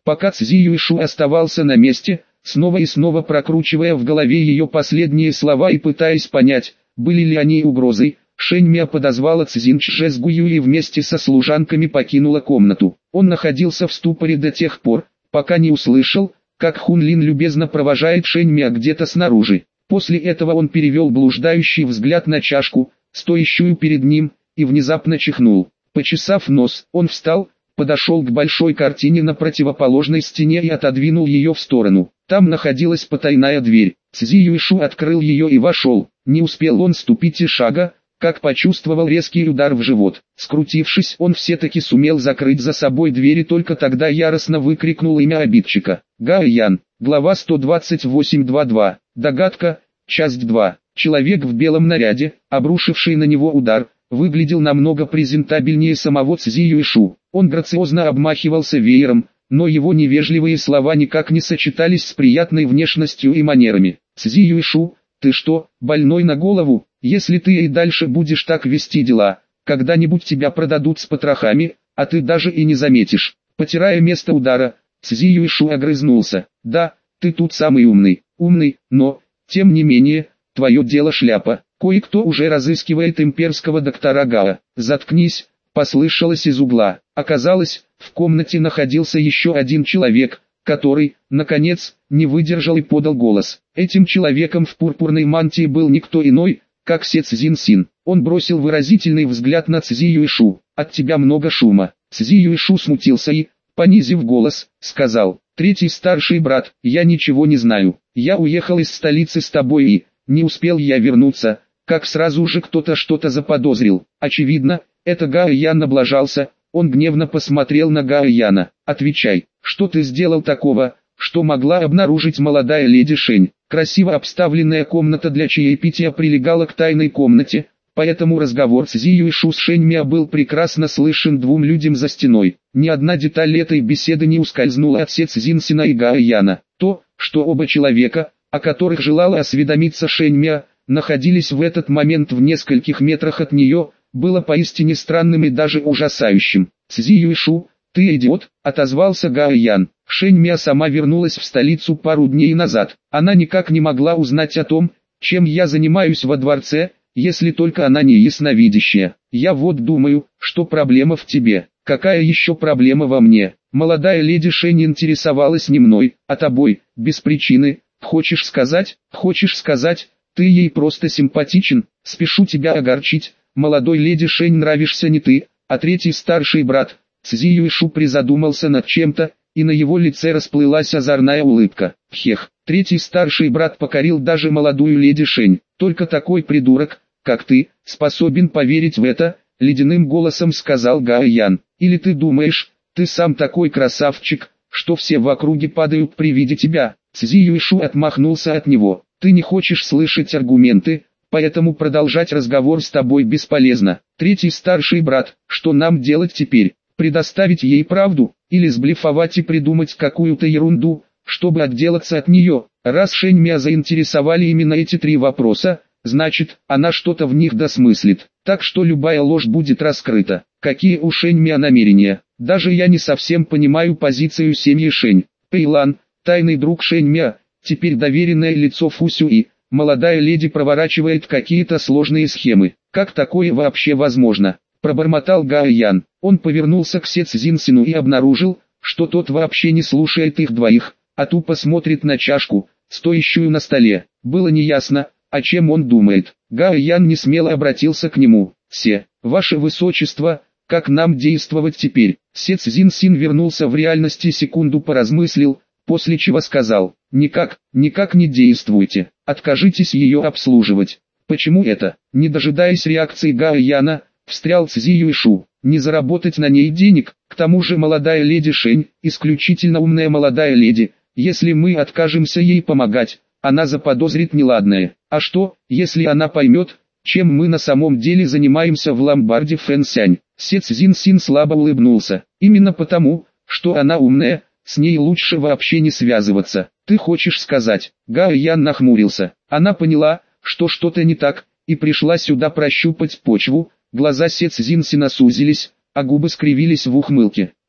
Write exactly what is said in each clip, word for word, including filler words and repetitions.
Пока Цзи Юйшу оставался на месте, снова и снова прокручивая в голове ее последние слова и пытаясь понять, были ли они угрозой, Шэньмя подозвала Цзиньчжэсгую и вместе со служанками покинула комнату. Он находился в ступоре до тех пор, пока не услышал, как Хунлин любезно провожает Шэньмя где-то снаружи. После этого он перевел блуждающий взгляд на чашку, стоящую перед ним, и внезапно чихнул. Почесав нос, он встал, подошел к большой картине на противоположной стене и отодвинул ее в сторону. Там находилась потайная дверь. Цзи Юйшу открыл ее и вошел. Не успел он ступить и шага, как почувствовал резкий удар в живот. Скрутившись, он все-таки сумел закрыть за собой дверь и только тогда яростно выкрикнул имя обидчика. Гао Ян. Глава сто двадцать восемь двадцать два. Догадка. Часть два. Человек в белом наряде, обрушивший на него удар, выглядел намного презентабельнее самого Цзи Юйшу. Он грациозно обмахивался веером, но его невежливые слова никак не сочетались с приятной внешностью и манерами. «Цзи Юйшу, ты что, больной на голову? Если ты и дальше будешь так вести дела, когда-нибудь тебя продадут с потрохами, а ты даже и не заметишь». Потирая место удара, Цзи Юйшу огрызнулся. «Да, ты тут самый умный, умный, но, тем не менее, твое дело шляпа. Кое-кто уже разыскивает имперского доктора Гао». «Заткнись», послышалось из угла. Оказалось, в комнате находился еще один человек, который, наконец, не выдержал и подал голос. Этим человеком в пурпурной мантии был никто иной, как Се Цзин Син. Он бросил выразительный взгляд на Цзи Юйшу. «От тебя много шума». Цзи Юйшу смутился и, понизив голос, сказал: «Третий старший брат, я ничего не знаю. Я уехал из столицы с тобой и, не успел я вернуться, как сразу же кто-то что-то заподозрил. Очевидно, это Гао Ян облажался». Он гневно посмотрел на Гао Яна. «Отвечай, что ты сделал такого, что могла обнаружить молодая леди Шэнь?» Красиво обставленная комната для чаепития прилегала к тайной комнате, поэтому разговор Цзи Юйшу с Шэньмя был прекрасно слышен двум людям за стеной. Ни одна деталь этой беседы не ускользнула от Се Цзин Сина и Гао Яна. То, что оба человека, о которых желала осведомиться Шэньмя, находились в этот момент в нескольких метрах от нее, было поистине странным и даже ужасающим. «Цзи Юйшу, ты идиот», — отозвался Гао Ян. Шэньмя сама вернулась в столицу пару дней назад. Она никак не могла узнать о том, чем я занимаюсь во дворце, если только она не ясновидящая. Я вот думаю, что проблема в тебе. Какая еще проблема во мне? Молодая леди Шэнь интересовалась не мной, а тобой, без причины. Хочешь сказать, хочешь сказать, ты ей просто симпатичен? Спешу тебя огорчить. Молодой леди Шэнь нравишься не ты, а третий старший брат». Цзи Юйшу призадумался над чем-то, и на его лице расплылась озорная улыбка. «Хех, третий старший брат покорил даже молодую леди Шэнь. Только такой придурок, как ты, способен поверить в это», — ледяным голосом сказал Гао Ян. «Или ты думаешь, ты сам такой красавчик, что все в округе падают при виде тебя?» Цзи Юйшу отмахнулся от него. «Ты не хочешь слышать аргументы, поэтому продолжать разговор с тобой бесполезно. Третий старший брат, что нам делать теперь? Предоставить ей правду, или сблефовать и придумать какую-то ерунду, чтобы отделаться от нее?» Раз Шэньмя заинтересовали именно эти три вопроса, значит, она что-то в них досмыслит. Так что любая ложь будет раскрыта. Какие у Шэньмя намерения? Даже я не совсем понимаю позицию семьи Шэнь. Пэйлан, тайный друг Шэньмя, теперь доверенное лицо Фу Сюи, молодая леди проворачивает какие-то сложные схемы. Как такое вообще возможно? Пробормотал Гао Ян. Он повернулся к Се Цзин Сину и обнаружил, что тот вообще не слушает их двоих, а тупо смотрит на чашку, стоящую на столе. Было неясно, о чем он думает. Гао Ян несмело обратился к нему. «Се, ваше высочество, как нам действовать теперь?» Се Цзин Син вернулся в реальность и секунду поразмыслил, после чего сказал: «Никак, никак не действуйте, откажитесь ее обслуживать». «Почему это?» Не дожидаясь реакции Гао Яна, встрял Цзи Юйшу. «Не заработать на ней денег, к тому же молодая леди Шэнь, исключительно умная молодая леди, если мы откажемся ей помогать, она заподозрит неладное. А что, если она поймет, чем мы на самом деле занимаемся в ломбарде Фэнсянь?» Се Цзин Син слабо улыбнулся. «Именно потому, что она умная, с ней лучше вообще не связываться. Ты хочешь сказать?» Гао Ян нахмурился. Она поняла, что что-то не так, и пришла сюда прощупать почву. Глаза Се Цзин Сина сузились, а губы скривились в ухмылке.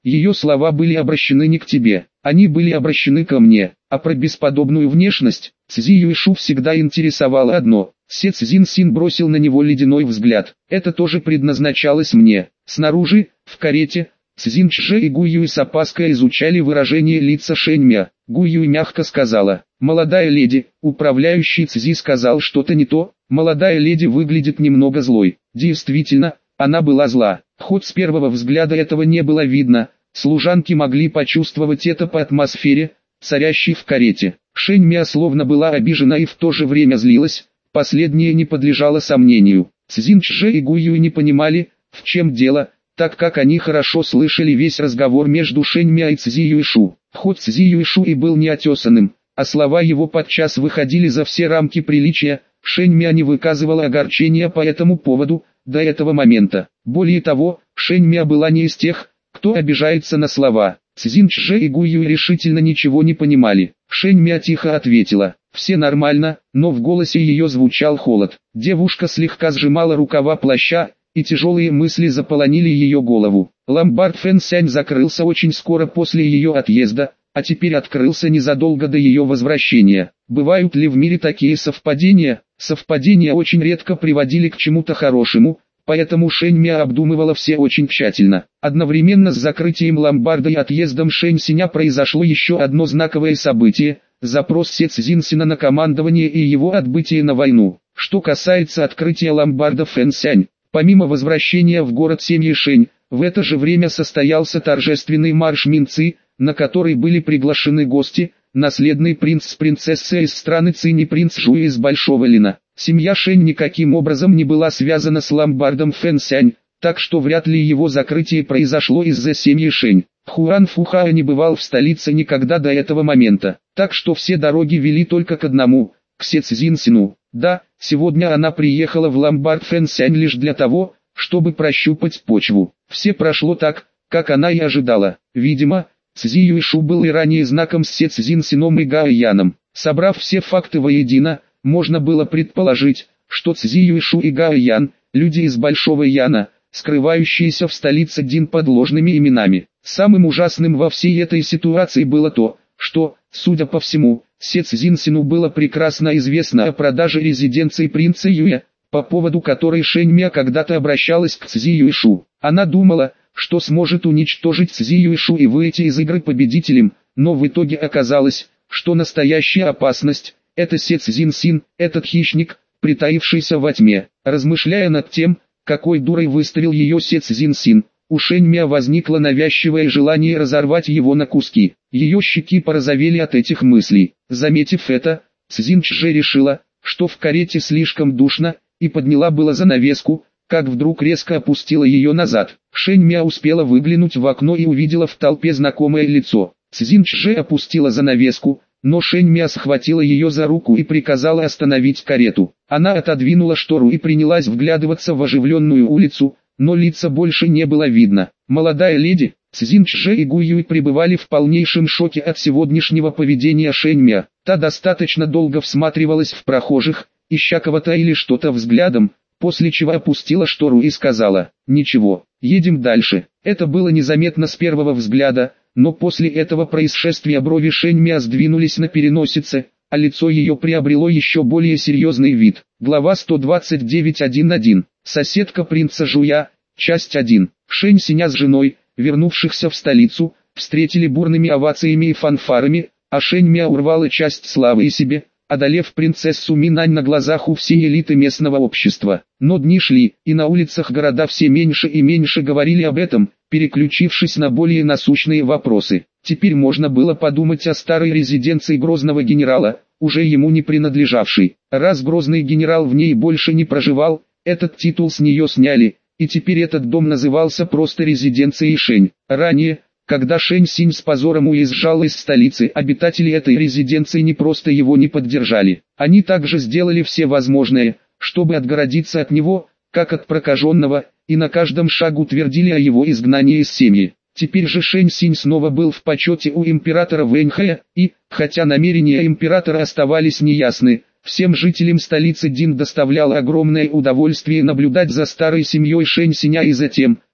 Ее слова были обращены не к тебе, они были обращены ко мне. А про бесподобную внешность Цзи Юйшу всегда интересовало одно. Се Цзин Син бросил на него ледяной взгляд. Это тоже предназначалось мне. Снаружи, в карете, Цзин Чже и Гу Юй с опаской изучали выражение лица Шэнь Мя. Гу Юй мягко сказала: «Молодая леди». Управляющий Цзи сказал что-то не то. Молодая леди выглядит немного злой. Действительно, она была зла. Хоть с первого взгляда этого не было видно, служанки могли почувствовать это по атмосфере, царящей в карете. Шэнь Мя словно была обижена и в то же время злилась. Последнее не подлежало сомнению. Цзин Чже и Гу Юй не понимали, в чем дело, так как они хорошо слышали весь разговор между Шэнь Мя и Цзи Юйшу. Хоть Цзи Юйшу и был неотесанным, а слова его подчас выходили за все рамки приличия, Шэнь Мя не выказывала огорчения по этому поводу, до этого момента. Более того, Шэнь Мя была не из тех, кто обижается на слова. Цзин Чже и Гу Юй решительно ничего не понимали. Шэнь Мя тихо ответила: «Все нормально», но в голосе ее звучал холод. Девушка слегка сжимала рукава плаща, и тяжелые мысли заполонили ее голову. Ломбард Фэн Сянь закрылся очень скоро после ее отъезда, а теперь открылся незадолго до ее возвращения. Бывают ли в мире такие совпадения? Совпадения очень редко приводили к чему-то хорошему, поэтому Шэнь Мя обдумывала все очень тщательно. Одновременно с закрытием ломбарда и отъездом Шэнь Синя произошло еще одно знаковое событие – запрос Се Цзин Сина на командование и его отбытие на войну. Что касается открытия ломбарда Фэн Сянь, помимо возвращения в город семьи Шэнь, в это же время состоялся торжественный марш Минцы, на который были приглашены гости, наследный принц с принцессой из страны Цинь и принц Жуй из Большого Лина. Семья Шэнь никаким образом не была связана с ломбардом Фэн Сянь, так что вряд ли его закрытие произошло из-за семьи Шэнь. Хуан Фухао не бывал в столице никогда до этого момента, так что все дороги вели только к одному, к Се Цзин Сину. Да, сегодня она приехала в ломбард Фэн Сянь лишь для того, чтобы прощупать почву. Все прошло так, как она и ожидала. Видимо, Цзи Юйшу был и ранее знаком с Се Цзин Сином и Гао Яном. Собрав все факты воедино, можно было предположить, что Цзи Юйшу и Гао Ян – люди из Большого Яна, скрывающиеся в столице Дин под ложными именами. Самым ужасным во всей этой ситуации было то, что, судя по всему, Се Цзин Сину было прекрасно известно о продаже резиденции принца Юя, по поводу которой Шэнь Мя когда-то обращалась к Цзи Юйшу. Она думала, что сможет уничтожить Цзи Юйшу и выйти из игры победителем, но в итоге оказалось, что настоящая опасность – это Се Цзин Син, этот хищник, притаившийся во тьме. Размышляя над тем, какой дурой выставил ее Се Цзин Син, у Шэнь Мя возникло навязчивое желание разорвать его на куски. Ее щеки порозовели от этих мыслей. Заметив это, Цзин Чже решила, что в карете слишком душно, и подняла было занавеску, как вдруг резко опустила ее назад. Шэнь Мя успела выглянуть в окно и увидела в толпе знакомое лицо. Цзин Чже опустила занавеску, но Шэнь Мя схватила ее за руку и приказала остановить карету. Она отодвинула штору и принялась вглядываться в оживленную улицу, но лица больше не было видно. Молодая леди, Цзин Чже и Гу Юй пребывали в полнейшем шоке от сегодняшнего поведения Шэнь Мя. Та достаточно долго всматривалась в прохожих, ища кого-то или что-то взглядом, после чего опустила штору и сказала: «Ничего, едем дальше». Это было незаметно с первого взгляда, но после этого происшествия брови Шэнь Мя сдвинулись на переносице, а лицо ее приобрело еще более серьезный вид. Глава сто двадцать девять точка один точка один. Соседка принца Жуя, часть один. Шэнь Синя с женой, вернувшихся в столицу, встретили бурными овациями и фанфарами, а Шэнь Мя урвала часть славы и себе, одолев принцессу Минань на глазах у всей элиты местного общества. Но дни шли, и на улицах города все меньше и меньше говорили об этом, переключившись на более насущные вопросы. Теперь можно было подумать о старой резиденции грозного генерала, уже ему не принадлежавшей. Раз грозный генерал в ней больше не проживал, этот титул с нее сняли, и теперь этот дом назывался просто резиденцией Шэнь. Ранее, когда Шэнь Синь с позором уезжал из столицы, обитатели этой резиденции не просто его не поддержали. Они также сделали все возможное, чтобы отгородиться от него, как от прокаженного, и на каждом шагу твердили о его изгнании из семьи. Теперь же Шэнь Синь снова был в почете у императора Вэньхэя, и, хотя намерения императора оставались неясны, всем жителям столицы Дин доставляло огромное удовольствие наблюдать за старой семьей Шэнь Синя и за тем,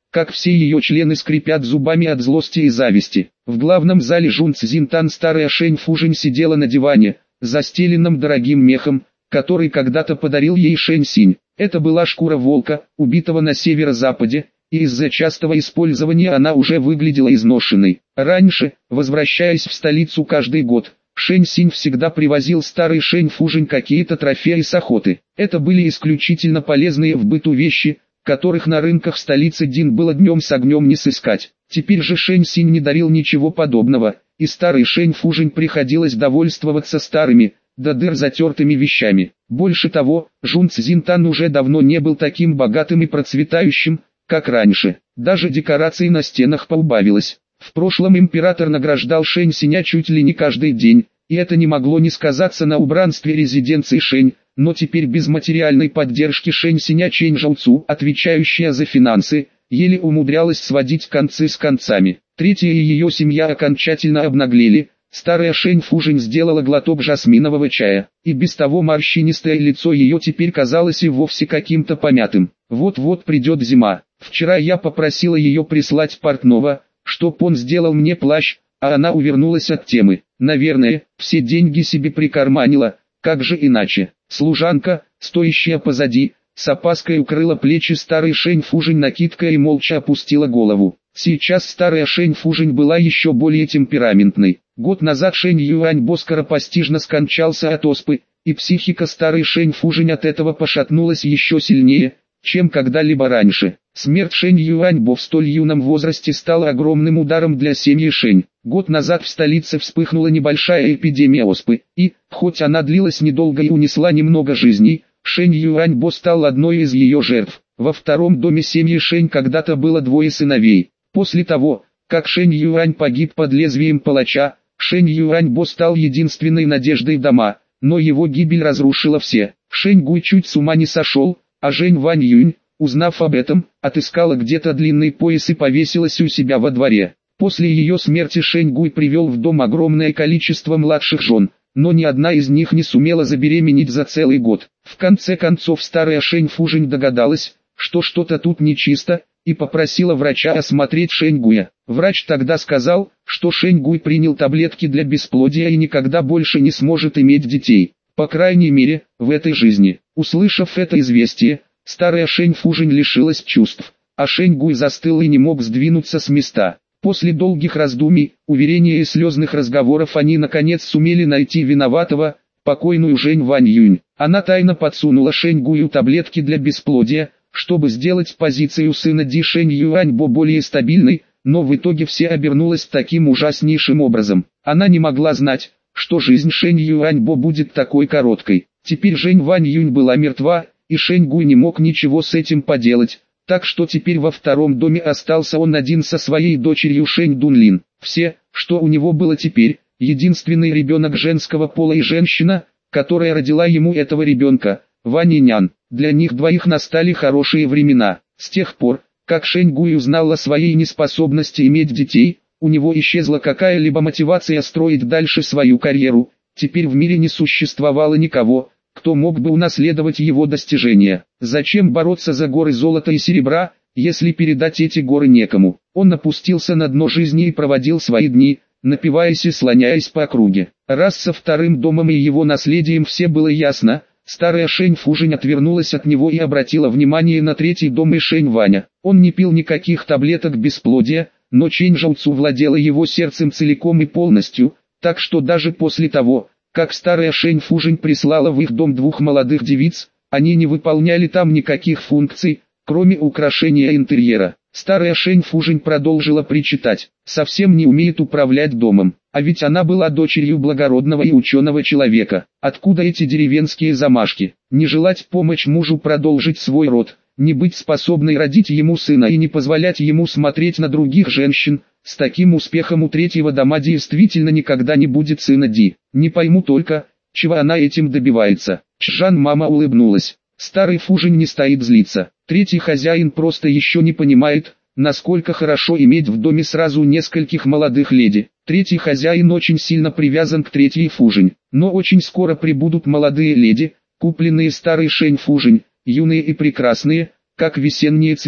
как все ее члены скрипят зубами от злости и зависти. В главном зале Жун Цзинтан старая Шэнь Фужень сидела на диване, застеленном дорогим мехом, который когда-то подарил ей Шэнь Синь. Это была шкура волка, убитого на северо-западе, и из-за частого использования она уже выглядела изношенной. Раньше, возвращаясь в столицу каждый год, Шэнь Синь всегда привозил старый Шэнь Фужень какие-то трофеи с охоты. Это были исключительно полезные в быту вещи, которых на рынках столицы Дин было днем с огнем не сыскать. Теперь же Шэнь Синь не дарил ничего подобного, и старый Шэнь Фужень приходилось довольствоваться старыми, до дыр затертыми вещами. Больше того, Жун Цзинтан уже давно не был таким богатым и процветающим, как раньше. Даже декораций на стенах поубавилось. В прошлом император награждал Шэнь Синя чуть ли не каждый день, и это не могло не сказаться на убранстве резиденции Шэнь, но теперь без материальной поддержки Шэнь Синя Чэнь Жоуцу, отвечающая за финансы, еле умудрялась сводить концы с концами. Третья и ее семья окончательно обнаглели. Старая Шэнь Фужень сделала глоток жасминового чая, и без того морщинистое лицо ее теперь казалось и вовсе каким-то помятым. Вот-вот придет зима. Вчера я попросила ее прислать портного, чтоб он сделал мне плащ, а она увернулась от темы. Наверное, все деньги себе прикарманила, как же иначе. Служанка, стоящая позади, с опаской укрыла плечи старой Шэнь Фужень накидкой и молча опустила голову. Сейчас старая Шэнь Фужень была еще более темпераментной. Год назад Шэнь Юаньбо скоропостижно скончался от оспы, и психика старой Шэнь Фужень от этого пошатнулась еще сильнее, чем когда-либо раньше. Смерть Шэнь Юаньбо в столь юном возрасте стала огромным ударом для семьи Шэнь. Год назад в столице вспыхнула небольшая эпидемия оспы, и, хоть она длилась недолго и унесла немного жизней, Шэнь Юаньбо стал одной из ее жертв. Во втором доме семьи Шэнь когда-то было двое сыновей. После того, как Шэнь Юань погиб под лезвием палача, Шэнь Юаньбо стал единственной надеждой дома, но его гибель разрушила все. Шэнь Гуй чуть с ума не сошел, а Жэнь Вань Юнь, узнав об этом, отыскала где-то длинный пояс и повесилась у себя во дворе. После ее смерти Шэнь Гуй привел в дом огромное количество младших жен, но ни одна из них не сумела забеременеть за целый год. В конце концов старая Шэнь Фужень догадалась, что что-то тут нечисто, и попросила врача осмотреть Шэнь Гуя. Врач тогда сказал, что Шэнь Гуй принял таблетки для бесплодия и никогда больше не сможет иметь детей, по крайней мере, в этой жизни. Услышав это известие, старая Шэнь Фужень лишилась чувств, а Шэнь Гуй застыл и не мог сдвинуться с места. После долгих раздумий, уверений и слезных разговоров они наконец сумели найти виноватого, покойную Жэнь Вань Юнь. Она тайно подсунула Шэнь Гую таблетки для бесплодия, чтобы сделать позицию сына Ди Шэнь Юаньбо более стабильной, но в итоге все обернулось таким ужаснейшим образом. Она не могла знать, что жизнь Шэнь Юаньбо будет такой короткой. Теперь Жэнь Вань Юнь была мертва, и Шэнь Гуй не мог ничего с этим поделать, так что теперь во втором доме остался он один со своей дочерью Шэнь Дунлин. Все, что у него было теперь, единственный ребенок женского пола и женщина, которая родила ему этого ребенка, Вань Инян. Для них двоих настали хорошие времена. С тех пор, как Шэнь Гуй узнал о своей неспособности иметь детей, у него исчезла какая-либо мотивация строить дальше свою карьеру. Теперь в мире не существовало никого, кто мог бы унаследовать его достижения. Зачем бороться за горы золота и серебра, если передать эти горы некому? Он опустился на дно жизни и проводил свои дни, напиваясь и слоняясь по округе. Раз со вторым домом и его наследием все было ясно, старая Шэнь Фужень отвернулась от него и обратила внимание на третий дом и Шэнь Ваня. Он не пил никаких таблеток бесплодия, но Чэнь Жоуцу владела его сердцем целиком и полностью, так что даже после того, как старая Шэнь Фужень прислала в их дом двух молодых девиц, они не выполняли там никаких функций, кроме украшения интерьера. Старая Шэнь Фужень продолжила причитать: совсем не умеет управлять домом, а ведь она была дочерью благородного и ученого человека. Откуда эти деревенские замашки? Не желать помочь мужу продолжить свой род, не быть способной родить ему сына и не позволять ему смотреть на других женщин. С таким успехом у третьего дома действительно никогда не будет сына Ди. Не пойму только, чего она этим добивается. Чжан мама улыбнулась. Старый Фужень не стоит злиться. Третий хозяин просто еще не понимает, насколько хорошо иметь в доме сразу нескольких молодых леди. Третий хозяин очень сильно привязан к третьей Фужень. Но очень скоро прибудут молодые леди, купленные старой Шэнь Фужень, юные и прекрасные, как весенние цветы.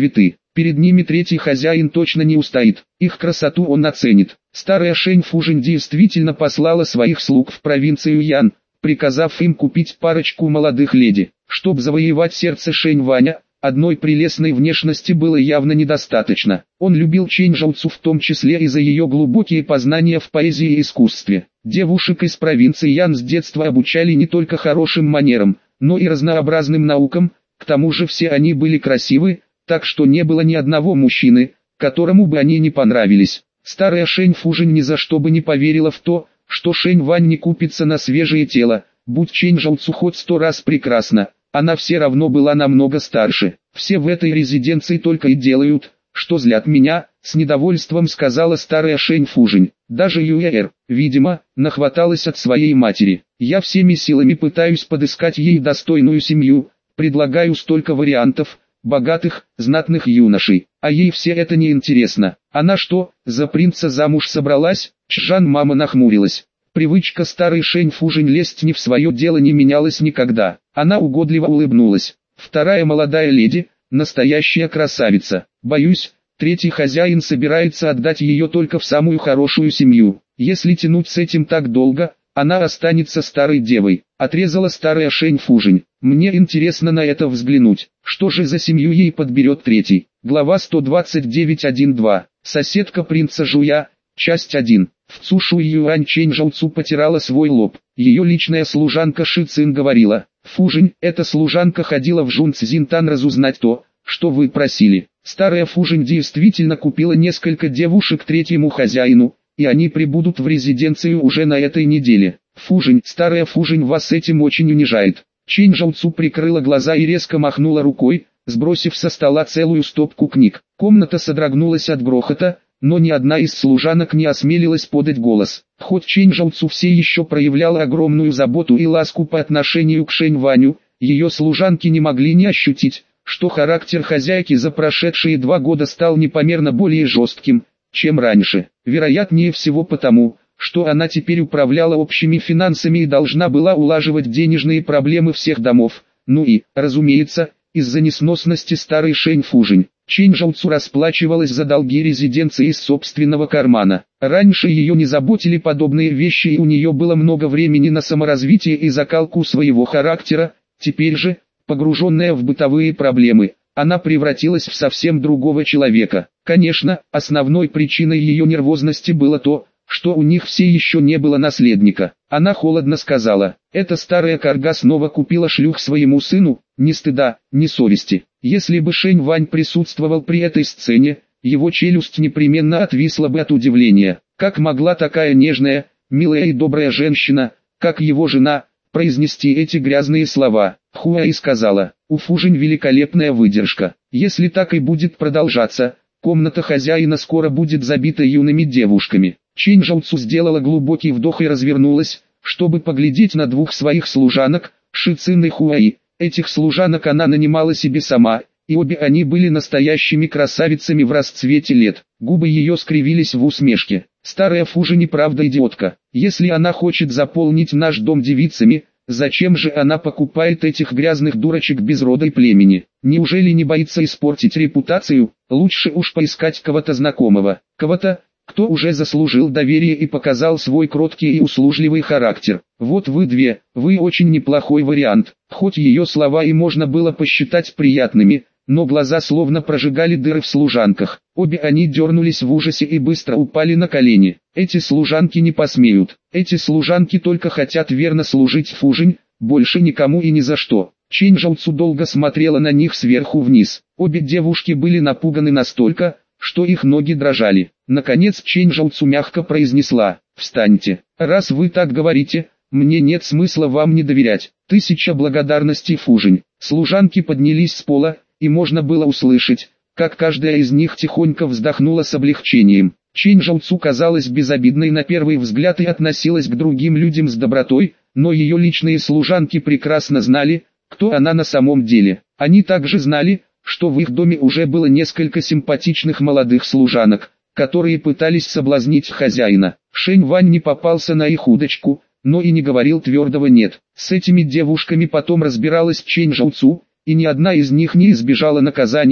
Перед ними третий хозяин точно не устоит, их красоту он оценит. Старая Шэнь Фужин действительно послала своих слуг в провинцию Ян, приказав им купить парочку молодых леди. Чтобы завоевать сердце Шэнь Ваня, одной прелестной внешности было явно недостаточно. Он любил Чэнь Жоуцу в том числе и за ее глубокие познания в поэзии и искусстве. Девушек из провинции Ян с детства обучали не только хорошим манерам, но и разнообразным наукам, к тому же все они были красивы, так что не было ни одного мужчины, которому бы они не понравились. Старая Шэнь Фужин ни за что бы не поверила в то, что Шэнь Вань не купится на свежее тело, будь Чэнь Жоуцу хоть сто раз прекрасна, она все равно была намного старше. Все в этой резиденции только и делают, что злят меня, с недовольством сказала старая Шэнь Фужин. Даже Юэр, видимо, нахваталась от своей матери. Я всеми силами пытаюсь подыскать ей достойную семью, предлагаю столько вариантов, богатых, знатных юношей, а ей все это не интересно. Она что, за принца замуж собралась? Чжан мама нахмурилась. Привычка старой Шэнь Фужин лезть не в свое дело не менялась никогда. Она угодливо улыбнулась. Вторая молодая леди, настоящая красавица. Боюсь, третий хозяин собирается отдать ее только в самую хорошую семью. Если тянуть с этим так долго, она останется старой девой. Отрезала старая Шэнь Фужин. Мне интересно на это взглянуть. Что же за семью ей подберет третий? Глава сто двадцать девять точка один точка два. Соседка принца Жуя. Часть один. В Цушу Юань Чэнь Жоуцу потирала свой лоб. Ее личная служанка Ши Цин говорила: «Фужин, эта служанка ходила в Жун Цзинтан разузнать то, что вы просили». Старая Фужин действительно купила несколько девушек третьему хозяину, и они прибудут в резиденцию уже на этой неделе. Фужин, старая Фужин вас этим очень унижает. Чэнь Жоуцу прикрыла глаза и резко махнула рукой, сбросив со стола целую стопку книг. Комната содрогнулась от грохота, но ни одна из служанок не осмелилась подать голос. Хоть Чэнь Жоуцу все еще проявляла огромную заботу и ласку по отношению к Шэнь Ваню, ее служанки не могли не ощутить, что характер хозяйки за прошедшие два года стал непомерно более жестким, чем раньше. Вероятнее всего потому, что она теперь управляла общими финансами и должна была улаживать денежные проблемы всех домов, ну и, разумеется, из-за несносности старой Шэнь Фужин. Чэнь Жоуцу расплачивалась за долги резиденции из собственного кармана. Раньше ее не заботили подобные вещи и у нее было много времени на саморазвитие и закалку своего характера, теперь же, погруженная в бытовые проблемы, она превратилась в совсем другого человека. Конечно, основной причиной ее нервозности было то, что у них все еще не было наследника. Она холодно сказала: «Эта старая карга снова купила шлюх своему сыну, ни стыда, ни совести». Если бы Шэнь Вань присутствовал при этой сцене, его челюсть непременно отвисла бы от удивления. Как могла такая нежная, милая и добрая женщина, как его жена, произнести эти грязные слова? Хуаи сказала: «У Фужин великолепная выдержка. Если так и будет продолжаться, комната хозяина скоро будет забита юными девушками». Чэнь Жоуцу сделала глубокий вдох и развернулась, чтобы поглядеть на двух своих служанок, Ши Цин и Хуаи. Этих служанок она нанимала себе сама, и обе они были настоящими красавицами в расцвете лет. Губы ее скривились в усмешке. Старая Фужин и правда идиотка. Если она хочет заполнить наш дом девицами, зачем же она покупает этих грязных дурочек без рода и племени? Неужели не боится испортить репутацию? Лучше уж поискать кого-то знакомого. Кого-то, кто уже заслужил доверие и показал свой кроткий и услужливый характер. Вот вы две, вы очень неплохой вариант. Хоть ее слова и можно было посчитать приятными, но глаза словно прожигали дыры в служанках. Обе они дернулись в ужасе и быстро упали на колени. Эти служанки не посмеют. Эти служанки только хотят верно служить Фужин, больше никому и ни за что. Чэнь Жоуцу долго смотрела на них сверху вниз. Обе девушки были напуганы настолько, что их ноги дрожали. Наконец Чэнь Жоуцу мягко произнесла: «Встаньте. Раз вы так говорите, мне нет смысла вам не доверять. Тысяча благодарностей, Фужин». Служанки поднялись с пола, и можно было услышать, как каждая из них тихонько вздохнула с облегчением. Чэнь Жоуцу казалась безобидной на первый взгляд и относилась к другим людям с добротой, но ее личные служанки прекрасно знали, кто она на самом деле. Они также знали, что в их доме уже было несколько симпатичных молодых служанок, которые пытались соблазнить хозяина. Шэнь Вань не попался на их удочку, но и не говорил твердого «нет». С этими девушками потом разбиралась Чэнь Жоуцу, и ни одна из них не избежала наказания,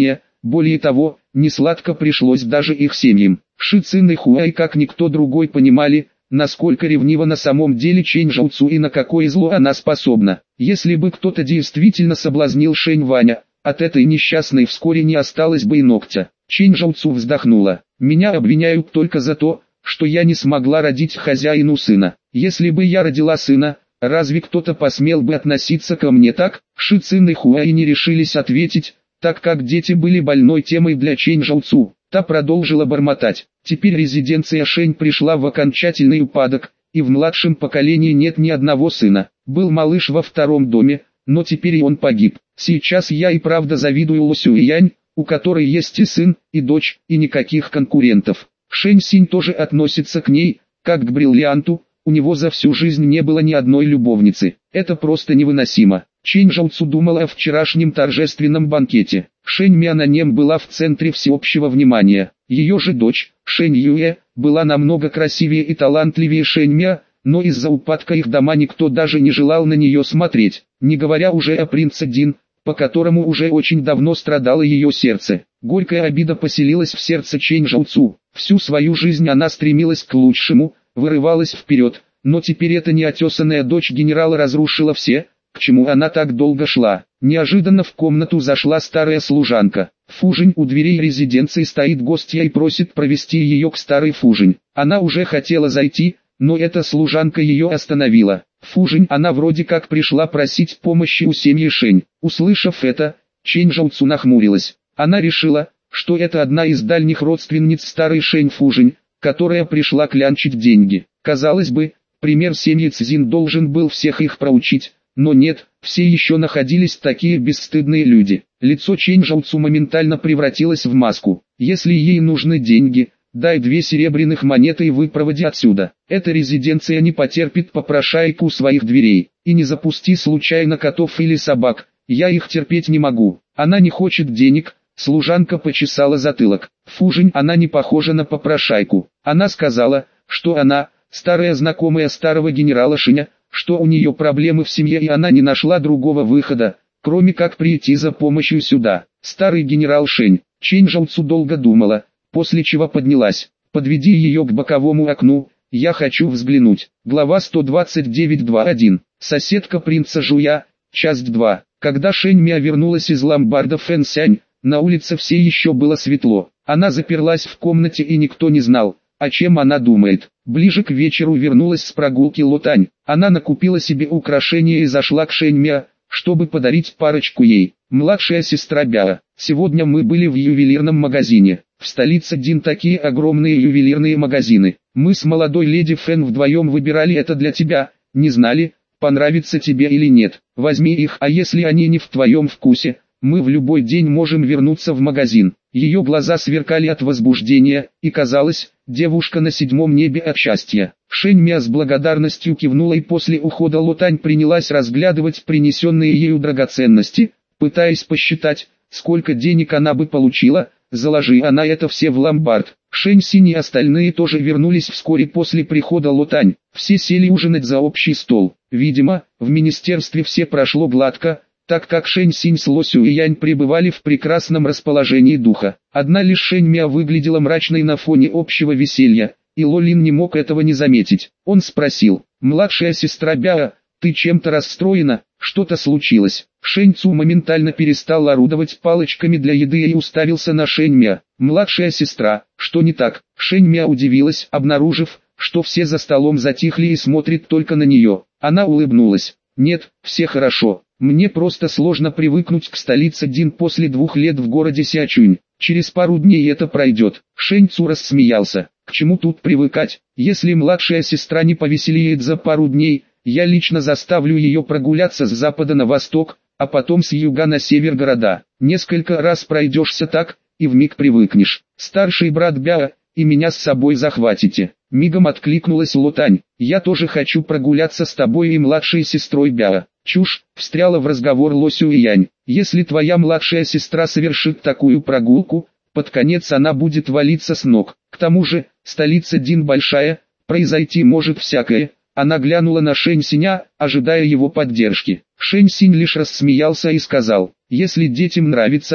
Более того, несладко пришлось даже их семьям. Ши Цин и Хуай как никто другой понимали, насколько ревнива на самом деле Чэнь Жаоцу и на какое зло она способна. Если бы кто-то действительно соблазнил Шэнь Ваня, от этой несчастной вскоре не осталось бы и ногтя. Чэнь Жаоцу вздохнула. «Меня обвиняют только за то, что я не смогла родить хозяину сына. Если бы я родила сына, разве кто-то посмел бы относиться ко мне так?» Ши Цин и Хуай не решились ответить, так как дети были больной темой для Чэнь Жаоцу. Та продолжила бормотать. Теперь резиденция Шэнь пришла в окончательный упадок, и в младшем поколении нет ни одного сына. Был малыш во втором доме, но теперь и он погиб. Сейчас я и правда завидую Ло Сюэянь, у которой есть и сын, и дочь, и никаких конкурентов. Шэнь Синь тоже относится к ней, как к бриллианту, у него за всю жизнь не было ни одной любовницы. Это просто невыносимо. Чэнь Жаоцу думала о вчерашнем торжественном банкете. Шэнь Мянанем была в центре всеобщего внимания. Ее же дочь, Шэнь Юэ, была намного красивее и талантливее Шэнь Мя, но из-за упадка их дома никто даже не желал на нее смотреть, не говоря уже о принце Дин, по которому уже очень давно страдало ее сердце. Горькая обида поселилась в сердце Чэнь Жаоцу. Всю свою жизнь она стремилась к лучшему, вырывалась вперед, но теперь эта неотесанная дочь генерала разрушила все, к чему она так долго шла. Неожиданно в комнату зашла старая служанка. Фужень у дверей резиденции стоит гостья и просит провести ее к старой Фужень. Она уже хотела зайти, но эта служанка ее остановила. Фужень, она вроде как пришла просить помощи у семьи Шэнь. Услышав это, Чэнь Жаоцу нахмурилась. Она решила, что это одна из дальних родственниц старой Шэнь Фужень, которая пришла клянчить деньги. Казалось бы, пример семьи Цзин должен был всех их проучить, но нет, все еще находились такие бесстыдные люди. Лицо Чэнь Жаоцу моментально превратилось в маску. Если ей нужны деньги, дай две серебряных монеты и выпроводи отсюда. Эта резиденция не потерпит попрошайку у своих дверей. И не запусти случайно котов или собак, я их терпеть не могу. Она не хочет денег. Служанка почесала затылок. Фужень, она не похожа на попрошайку. Она сказала, что она, старая знакомая старого генерала Шиня, что у нее проблемы в семье и она не нашла другого выхода, кроме как прийти за помощью сюда. Старый генерал Шэнь. Чэнь Жаоцу долго думала, после чего поднялась. Подведи ее к боковому окну, я хочу взглянуть. Глава сто двадцать девять два один. Соседка принца Жуя, часть два. Когда Шэнь Мя вернулась из ломбарда Фэнсянь, на улице все еще было светло. Она заперлась в комнате и никто не знал, о чем она думает. Ближе к вечеру вернулась с прогулки Лотань. Она накупила себе украшения и зашла к Шэнь Мя, чтобы подарить парочку ей. Младшая сестра Бяо. Сегодня мы были в ювелирном магазине. В столице Дин такие огромные ювелирные магазины. Мы с молодой леди Фэн вдвоем выбирали это для тебя, не знали, понравится тебе или нет. Возьми их, а если они не в твоем вкусе, мы в любой день можем вернуться в магазин. Ее глаза сверкали от возбуждения, и казалось, девушка на седьмом небе от счастья. Шэнь Мя с благодарностью кивнула и после ухода Лотань принялась разглядывать принесенные ею драгоценности, пытаясь посчитать, сколько денег она бы получила, заложи она это все в ломбард. Шэнь Синь и остальные тоже вернулись вскоре после прихода Лотань. Все сели ужинать за общий стол. Видимо, в министерстве все прошло гладко, так как Шэнь Синь с Ло Сюэянь пребывали в прекрасном расположении духа. Одна лишь Шэнь Мя выглядела мрачной на фоне общего веселья, и Ло Лин не мог этого не заметить. Он спросил: «Младшая сестра Бяо, ты чем-то расстроена, что-то случилось?» Шэнь Цу моментально перестал орудовать палочками для еды и уставился на Шэнь Мя. «Младшая сестра, что не так?» Шэнь Мя удивилась, обнаружив, что все за столом затихли и смотрят только на нее. Она улыбнулась. «Нет, все хорошо. Мне просто сложно привыкнуть к столице Дин после двух лет в городе Сячунь. Через пару дней это пройдет». Шэнь Цу рассмеялся. «К чему тут привыкать? Если младшая сестра не повеселеет за пару дней, я лично заставлю ее прогуляться с запада на восток, а потом с юга на север города. Несколько раз пройдешься так, и вмиг привыкнешь. Старший брат Бяо, и меня с собой захватите». Мигом откликнулась Лотань. «Я тоже хочу прогуляться с тобой и младшей сестрой Бяо». «Чушь», встряла в разговор Ло Сюэянь. «Если твоя младшая сестра совершит такую прогулку, под конец она будет валиться с ног. К тому же, столица Дин большая, произойти может всякое». Она глянула на Шэнь Синя, ожидая его поддержки. Шэнь Синь лишь рассмеялся и сказал: «Если детям нравится,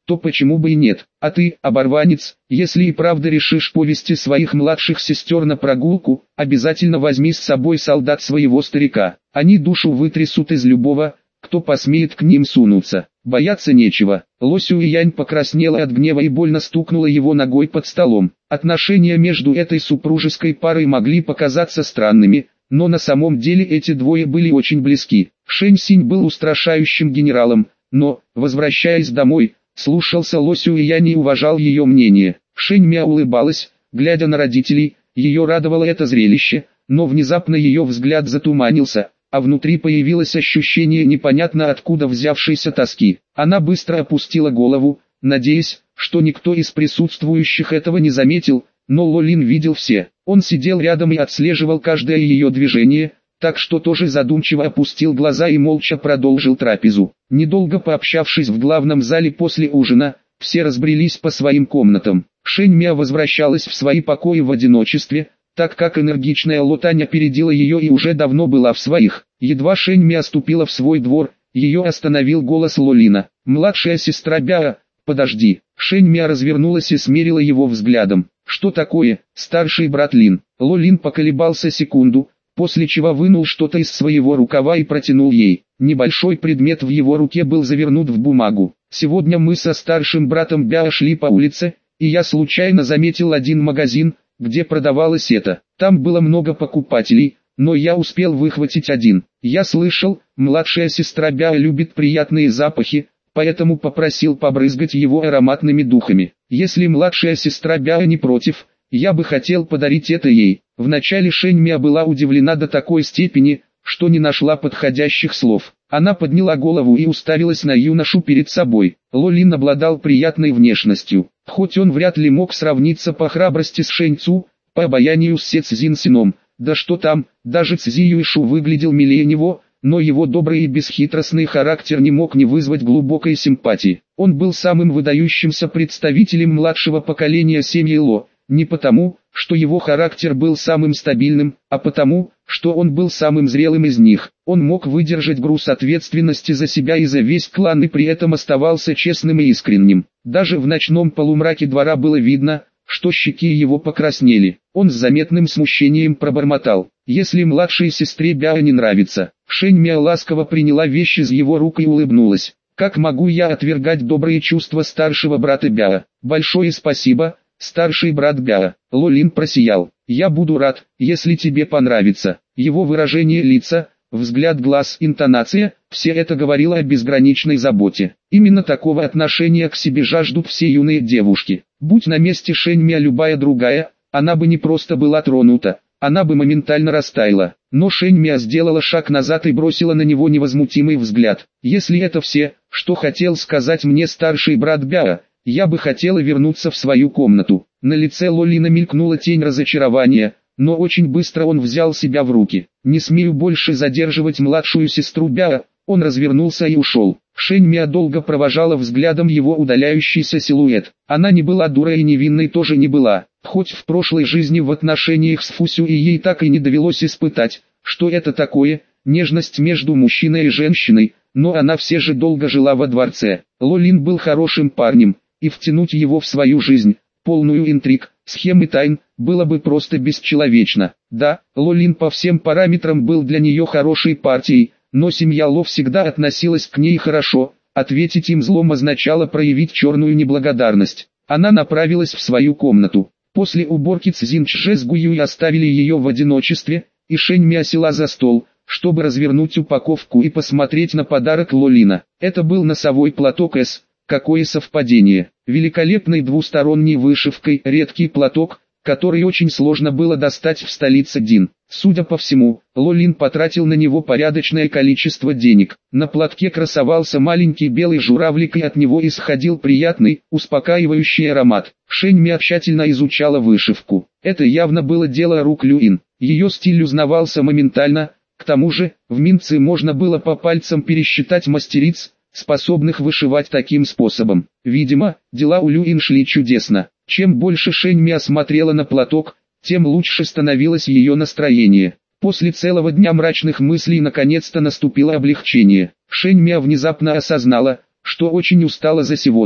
то почему бы и нет? А ты, оборванец, если и правда решишь повести своих младших сестер на прогулку, обязательно возьми с собой солдат своего старика. Они душу вытрясут из любого, кто посмеет к ним сунуться. Бояться нечего. Ло Сюэянь покраснела от гнева и больно стукнула его ногой под столом. Отношения между этой супружеской парой могли показаться странными, но на самом деле эти двое были очень близки. Шэнь Синь был устрашающим генералом, но, возвращаясь домой, слушался Ло Сюэянь и уважал ее мнение. Шэнь Мя улыбалась, глядя на родителей, ее радовало это зрелище, но внезапно ее взгляд затуманился, а внутри появилось ощущение непонятно откуда взявшейся тоски. Она быстро опустила голову, надеясь, что никто из присутствующих этого не заметил, но Ло Лин видел все. Он сидел рядом и отслеживал каждое ее движение, так что тоже задумчиво опустил глаза и молча продолжил трапезу. Недолго пообщавшись в главном зале после ужина, все разбрелись по своим комнатам. Шэнь Мя возвращалась в свои покои в одиночестве, так как энергичная Ло Тань опередила ее и уже давно была в своих. Едва Шэнь Мя ступила в свой двор, ее остановил голос Ло Лина. «Младшая сестра Бяо, подожди». Шэнь Мя развернулась и смерила его взглядом. «Что такое, старший брат Лин?» Ло Лин поколебался секунду, после чего вынул что-то из своего рукава и протянул ей. Небольшой предмет в его руке был завернут в бумагу. «Сегодня мы со старшим братом Бяо шли по улице, и я случайно заметил один магазин, где продавалось это. Там было много покупателей, но я успел выхватить один. Я слышал, младшая сестра Бяо любит приятные запахи, поэтому попросил побрызгать его ароматными духами. Если младшая сестра Бяо не против, я бы хотел подарить это ей». Вначале Шэнь Мя была удивлена до такой степени, что не нашла подходящих слов. Она подняла голову и уставилась на юношу перед собой. Ло Лин обладал приятной внешностью. Хоть он вряд ли мог сравниться по храбрости с Шэнь Цу, по обаянию с Се Цзин Сином, да что там, даже Цзи Юйшу выглядел милее него, но его добрый и бесхитростный характер не мог не вызвать глубокой симпатии. Он был самым выдающимся представителем младшего поколения семьи Ло, не потому, что его характер был самым стабильным, а потому, что он был самым зрелым из них. Он мог выдержать груз ответственности за себя и за весь клан и при этом оставался честным и искренним. Даже в ночном полумраке двора было видно, что щеки его покраснели. Он с заметным смущением пробормотал: «Если младшей сестре Бяо не нравится». Шэнь Мя ласково приняла вещь из его рук и улыбнулась. «Как могу я отвергать добрые чувства старшего брата Бяо? Большое спасибо, старший брат Бяо». Ло Лин просиял. «Я буду рад, если тебе понравится». Его выражение лица, взгляд глаз, интонация – все это говорило о безграничной заботе. Именно такого отношения к себе жаждут все юные девушки. Будь на месте Шэнь Мя любая другая, она бы не просто была тронута, она бы моментально растаяла. Но Шэнь Мя сделала шаг назад и бросила на него невозмутимый взгляд. «Если это все, что хотел сказать мне старший брат Бяо, я бы хотела вернуться в свою комнату». На лице Ло Лина мелькнула тень разочарования, но очень быстро он взял себя в руки. «Не смею больше задерживать младшую сестру Бяо». Он развернулся и ушел. Шэнь Мя долго провожала взглядом его удаляющийся силуэт. Она не была дурой и невинной тоже не была. Хоть в прошлой жизни в отношениях с Фусю и ей так и не довелось испытать, что это такое, нежность между мужчиной и женщиной, но она все же долго жила во дворце. Ло Лин был хорошим парнем, и втянуть его в свою жизнь, полную интриг, схем и тайн, было бы просто бесчеловечно. Да, Ло Лин по всем параметрам был для нее хорошей партией, но семья Ло всегда относилась к ней хорошо, ответить им злом означало проявить черную неблагодарность. Она направилась в свою комнату. После уборки Цзин Чжэ с Гуюй оставили ее в одиночестве, и Шэнь Мя села за стол, чтобы развернуть упаковку и посмотреть на подарок Ло Лина. Это был носовой платок С. Какое совпадение! Великолепной двусторонней вышивкой, редкий платок, который очень сложно было достать в столице Дин. Судя по всему, Ло Лин потратил на него порядочное количество денег. На платке красовался маленький белый журавлик и от него исходил приятный, успокаивающий аромат. Шэнь Мя тщательно изучала вышивку. Это явно было дело рук Люин. Ее стиль узнавался моментально, к тому же, в Минце можно было по пальцам пересчитать мастериц, способных вышивать таким способом. Видимо, дела у Люин шли чудесно. Чем больше Шэнь Мя смотрела на платок, тем лучше становилось ее настроение. После целого дня мрачных мыслей наконец-то наступило облегчение. Шэнь Мя внезапно осознала, что очень устала за сегодня.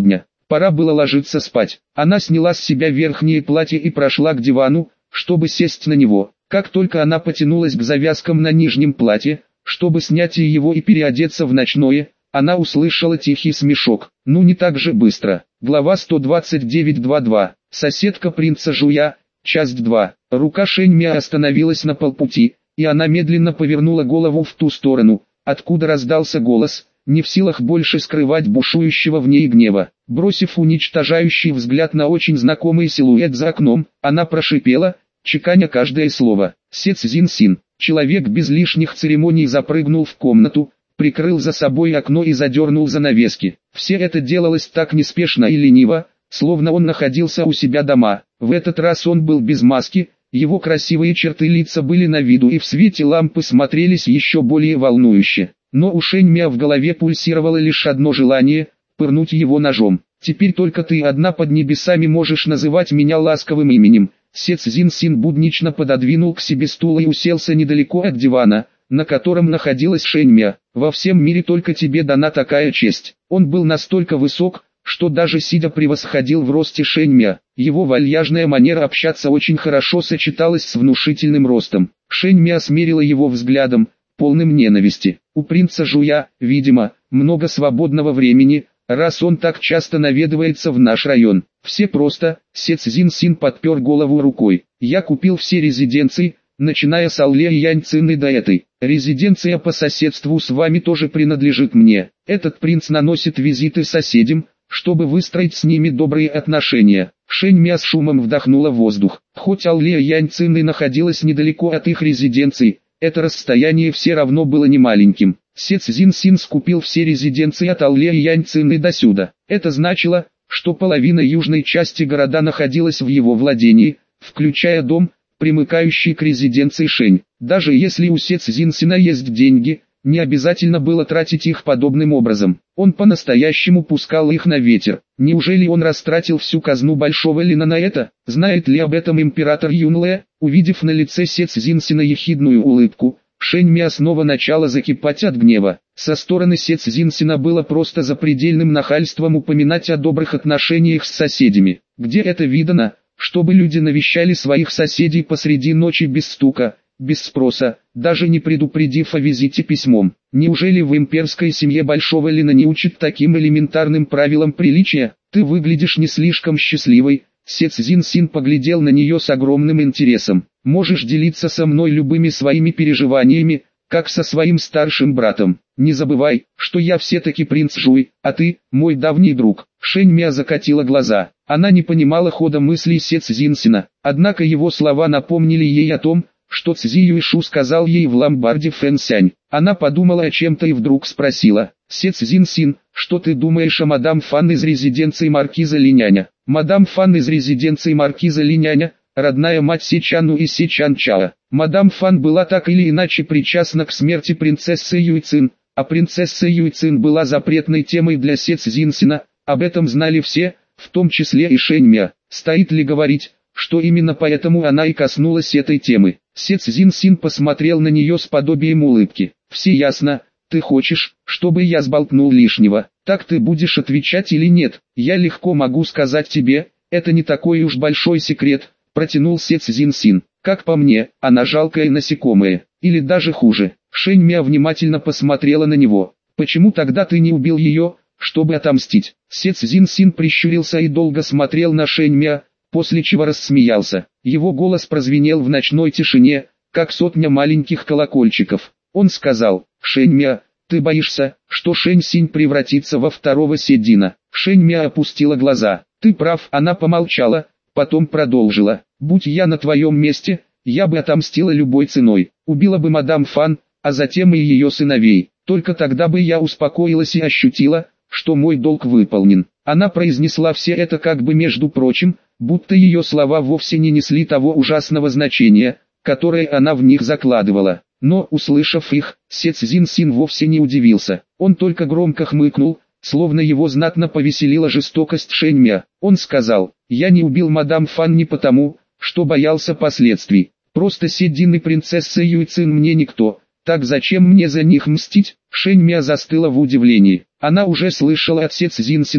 Пора было ложиться спать. Она сняла с себя верхнее платье и прошла к дивану, чтобы сесть на него. Как только она потянулась к завязкам на нижнем платье, чтобы снять его и переодеться в ночное, она услышала тихий смешок. Ну не так же быстро. Глава сто двадцать девять двадцать два. Соседка принца Жуя. Часть два. Рука Шэньмя остановилась на полпути, и она медленно повернула голову в ту сторону, откуда раздался голос, не в силах больше скрывать бушующего в ней гнева. Бросив уничтожающий взгляд на очень знакомый силуэт за окном, она прошипела, чеканя каждое слово: «Се Цзин Син». Человек без лишних церемоний запрыгнул в комнату, прикрыл за собой окно и задернул занавески. Все это делалось так неспешно и лениво, словно он находился у себя дома. В этот раз он был без маски, его красивые черты лица были на виду и в свете лампы смотрелись еще более волнующе. Но у Шэньмя в голове пульсировало лишь одно желание – пырнуть его ножом. «Теперь только ты одна под небесами можешь называть меня ласковым именем». Се Цзин Син буднично пододвинул к себе стул и уселся недалеко от дивана, на котором находилась Шэньмя. «Во всем мире только тебе дана такая честь». Он был настолько высок, что даже сидя превосходил в росте Шэньмя. Его вальяжная манера общаться очень хорошо сочеталась с внушительным ростом. Шэньмя смерила его взглядом, полным ненависти. У принца Жуя, видимо, много свободного времени, раз он так часто наведывается в наш район. Все просто. Се Цзин Син подпер голову рукой. Я купил все резиденции, начиная с Алле и Яньцин и до этой. Резиденция по соседству с вами тоже принадлежит мне. Этот принц наносит визиты соседям, чтобы выстроить с ними добрые отношения. Шэньмя с шумом вдохнула воздух. Хоть Алле и Яньцин и находилась недалеко от их резиденций, это расстояние все равно было немаленьким. Се Цзин Син скупил все резиденции от Алле и Яньцин и досюда. Это значило, что половина южной части города находилась в его владении, включая дом, примыкающий к резиденции Шэнь. Даже если у Се Цзин Сина есть деньги, не обязательно было тратить их подобным образом. Он по-настоящему пускал их на ветер. Неужели он растратил всю казну Большого Лина на это? Знает ли об этом император Юнле? Увидев на лице Се Цзин Сина ехидную улыбку, Шэньмя снова начала закипать от гнева. Со стороны Се Цзин Сина было просто запредельным нахальством упоминать о добрых отношениях с соседями. Где это видано, чтобы люди навещали своих соседей посреди ночи без стука, без спроса, даже не предупредив о визите письмом? Неужели в имперской семье Большого Лина не учат таким элементарным правилам приличия? Ты выглядишь не слишком счастливой. Се Цзин Син поглядел на нее с огромным интересом. Можешь делиться со мной любыми своими переживаниями, как со своим старшим братом. Не забывай, что я все-таки принц Жуй, а ты, мой давний друг. Шэньмя закатила глаза. Она не понимала хода мыслей Се Цзин Сина, однако его слова напомнили ей о том, что Цзи Юйшу сказал ей в ломбарде Фэнсянь. Она подумала о чем-то и вдруг спросила: «Се Цзин Син, что ты думаешь о мадам Фан из резиденции маркиза Линяня?» Мадам Фан из резиденции маркиза Линяня, родная мать Сичану и Сичан Чао. Мадам Фан была так или иначе причастна к смерти принцессы Юйцин, а принцесса Юйцин была запретной темой для Се Цзин Сина. Об этом знали все, в том числе и Шэньмя. Стоит ли говорить, что именно поэтому она и коснулась этой темы? Се Цзин Син посмотрел на нее с подобием улыбки. «Все ясно. Ты хочешь, чтобы я сболтнул лишнего? Так ты будешь отвечать или нет? Я легко могу сказать тебе, это не такой уж большой секрет», протянул Се Цзин Син. «Как по мне, она жалкое насекомое, или даже хуже». Шэньмя внимательно посмотрела на него. «Почему тогда ты не убил ее, чтобы отомстить?» Се Цзин Син прищурился и долго смотрел на Шэньмя, после чего рассмеялся. Его голос прозвенел в ночной тишине, как сотня маленьких колокольчиков. Он сказал: «Шэньмя, ты боишься, что Шэнь Синь превратится во второго Седина?» Шэньмя опустила глаза. «Ты прав». Она помолчала, потом продолжила: «Будь я на твоем месте, я бы отомстила любой ценой. Убила бы мадам Фан, а затем и ее сыновей. Только тогда бы я успокоилась и ощутила, что мой долг выполнен». Она произнесла все это как бы между прочим, будто ее слова вовсе не несли того ужасного значения, которое она в них закладывала. Но, услышав их, Се Цзин Син вовсе не удивился. Он только громко хмыкнул, словно его знатно повеселила жестокость Шэньмя. Он сказал: «Я не убил мадам Фан не потому, что боялся последствий. Просто Седин и принцесса Юйцин мне никто. Так зачем мне за них мстить?» Шэньмя застыла в удивлении. Она уже слышала от Се Цзин Сина,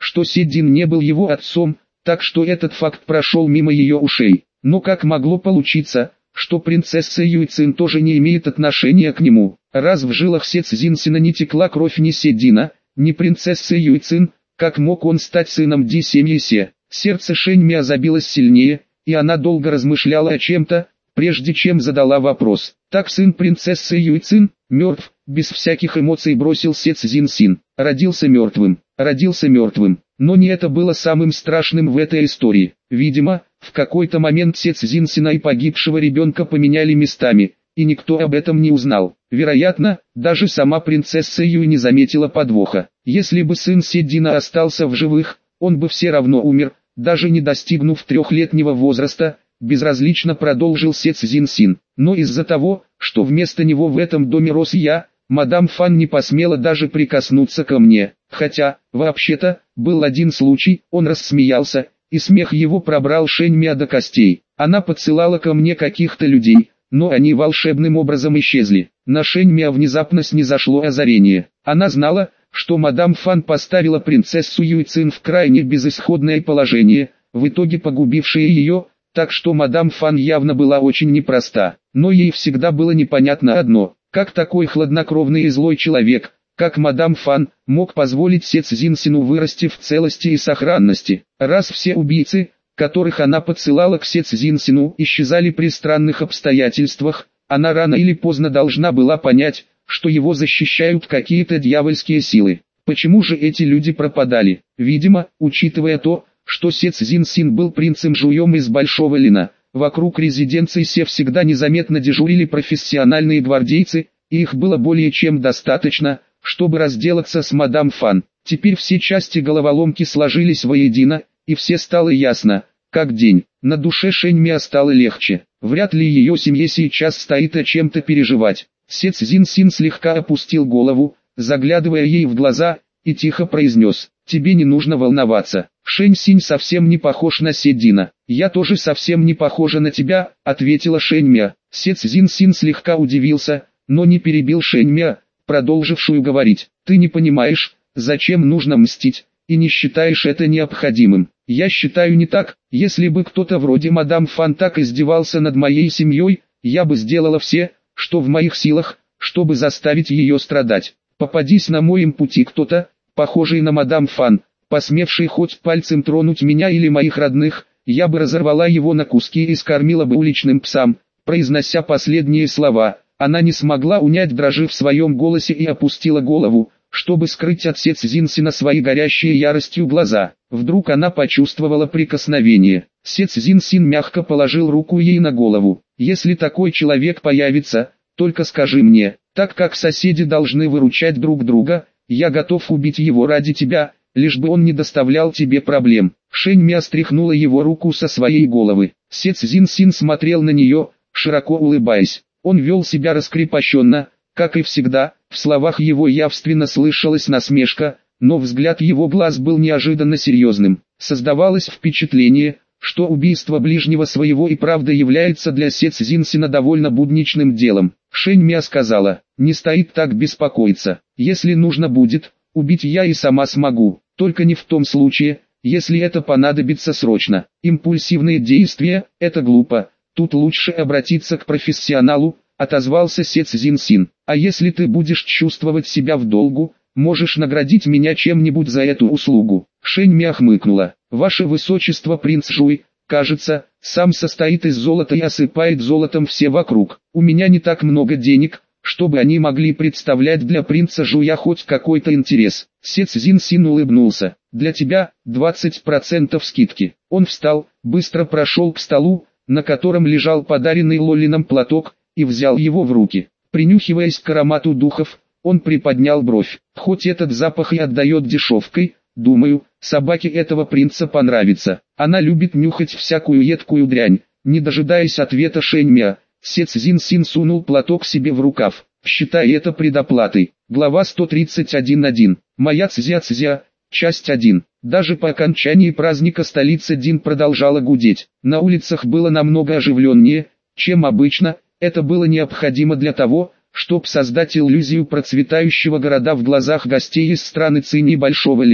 что Седин не был его отцом, так что этот факт прошел мимо ее ушей. Но как могло получиться, что принцесса Юйцин тоже не имеет отношения к нему? Раз в жилах Се Цзиньсина не текла кровь ни Седина, ни принцессы Юйцин, как мог он стать сыном Ди семьи Се? Сердце Шэньмя забилось сильнее, и она долго размышляла о чем-то, прежде чем задала вопрос. Так сын принцессы Юйцин, мертв, без всяких эмоций бросил Се Цзиньсин. Родился мертвым, родился мертвым. Но не это было самым страшным в этой истории. Видимо, в какой-то момент Се Цзиньсина и погибшего ребенка поменяли местами, и никто об этом не узнал. Вероятно, даже сама принцесса Юй не заметила подвоха. Если бы сын Седина остался в живых, он бы все равно умер, даже не достигнув трехлетнего возраста, безразлично продолжил Се Цзиньсин. Но из-за того, что вместо него в этом доме рос я, мадам Фан не посмела даже прикоснуться ко мне. Хотя, вообще-то, был один случай, он рассмеялся, и смех его пробрал Шэньмя до костей. Она подсылала ко мне каких-то людей, но они волшебным образом исчезли. На Шэньмя внезапно снизошло озарение. Она знала, что мадам Фан поставила принцессу Юйцин в крайне безысходное положение, в итоге погубившее ее, так что мадам Фан явно была очень непроста. Но ей всегда было непонятно одно: как такой хладнокровный и злой человек, как мадам Фан, мог позволить Се Цзиньсину вырасти в целости и сохранности. Раз все убийцы, которых она подсылала к Се Цзиньсину, исчезали при странных обстоятельствах, она рано или поздно должна была понять, что его защищают какие-то дьявольские силы. Почему же эти люди пропадали? Видимо, учитывая то, что Се Цзиньсин был принцем Жуем из Большого Лина, вокруг резиденции Се всегда незаметно дежурили профессиональные гвардейцы, и их было более чем достаточно, чтобы разделаться с мадам Фан. Теперь все части головоломки сложились воедино, и все стало ясно, как день. На душе Шэньмя стало легче. Вряд ли ее семье сейчас стоит о чем-то переживать. Се Цзиньсин слегка опустил голову, заглядывая ей в глаза, и тихо произнес: «Тебе не нужно волноваться. Шэньсинь совсем не похож на Седина». «Я тоже совсем не похожа на тебя», — ответила Шэньмя. Се Цзиньсин слегка удивился, но не перебил Шэньмя, продолжившую говорить. «Ты не понимаешь, зачем нужно мстить, и не считаешь это необходимым. Я считаю не так. Если бы кто-то вроде мадам Фан так издевался над моей семьей, я бы сделала все, что в моих силах, чтобы заставить ее страдать. Попадись на моем пути кто-то, похожий на мадам Фан, посмевший хоть пальцем тронуть меня или моих родных, я бы разорвала его на куски и скормила бы уличным псам». Произнося последние слова, она не смогла унять дрожи в своем голосе и опустила голову, чтобы скрыть от Се Цзиньсина свои горящие яростью глаза. Вдруг она почувствовала прикосновение. Се Цзиньсин мягко положил руку ей на голову. «Если такой человек появится, только скажи мне. Так как соседи должны выручать друг друга, я готов убить его ради тебя, лишь бы он не доставлял тебе проблем». Шэньмя стряхнула его руку со своей головы. Се Цзиньсин смотрел на нее, широко улыбаясь. Он вел себя раскрепощенно, как и всегда, в словах его явственно слышалась насмешка, но взгляд его глаз был неожиданно серьезным. Создавалось впечатление, что убийство ближнего своего и правда является для Се Цзиньсина довольно будничным делом. Шэньмя сказала: «Не стоит так беспокоиться. Если нужно будет, убить я и сама смогу, только не в том случае, если это понадобится срочно. Импульсивные действия – это глупо, тут лучше обратиться к профессионалу», — отозвался Се Цзиньсин. «А если ты будешь чувствовать себя в долгу, можешь наградить меня чем-нибудь за эту услугу». Шэньмя хмыкнула. «Ваше высочество, принц Жуй, кажется, сам состоит из золота и осыпает золотом все вокруг. У меня не так много денег, чтобы они могли представлять для принца Жуя хоть какой-то интерес». Се Цзиньсин улыбнулся. «Для тебя двадцать процентов скидки». Он встал, быстро прошел к столу, на котором лежал подаренный Лолином платок, и взял его в руки. Принюхиваясь к аромату духов, он приподнял бровь. «Хоть этот запах и отдает дешевкой, думаю, собаке этого принца понравится. Она любит нюхать всякую едкую дрянь». Не дожидаясь ответа Шэньмя, Се Цзиньсин сунул платок себе в рукав. «Считай это предоплатой». Глава сто тридцать один точка один. Моя Цзя-Цзя, часть один. Даже по окончании праздника столица Дин продолжала гудеть. На улицах было намного оживленнее, чем обычно. Это было необходимо для того, чтобы создать иллюзию процветающего города в глазах гостей из страны Цинь и Большого Лина.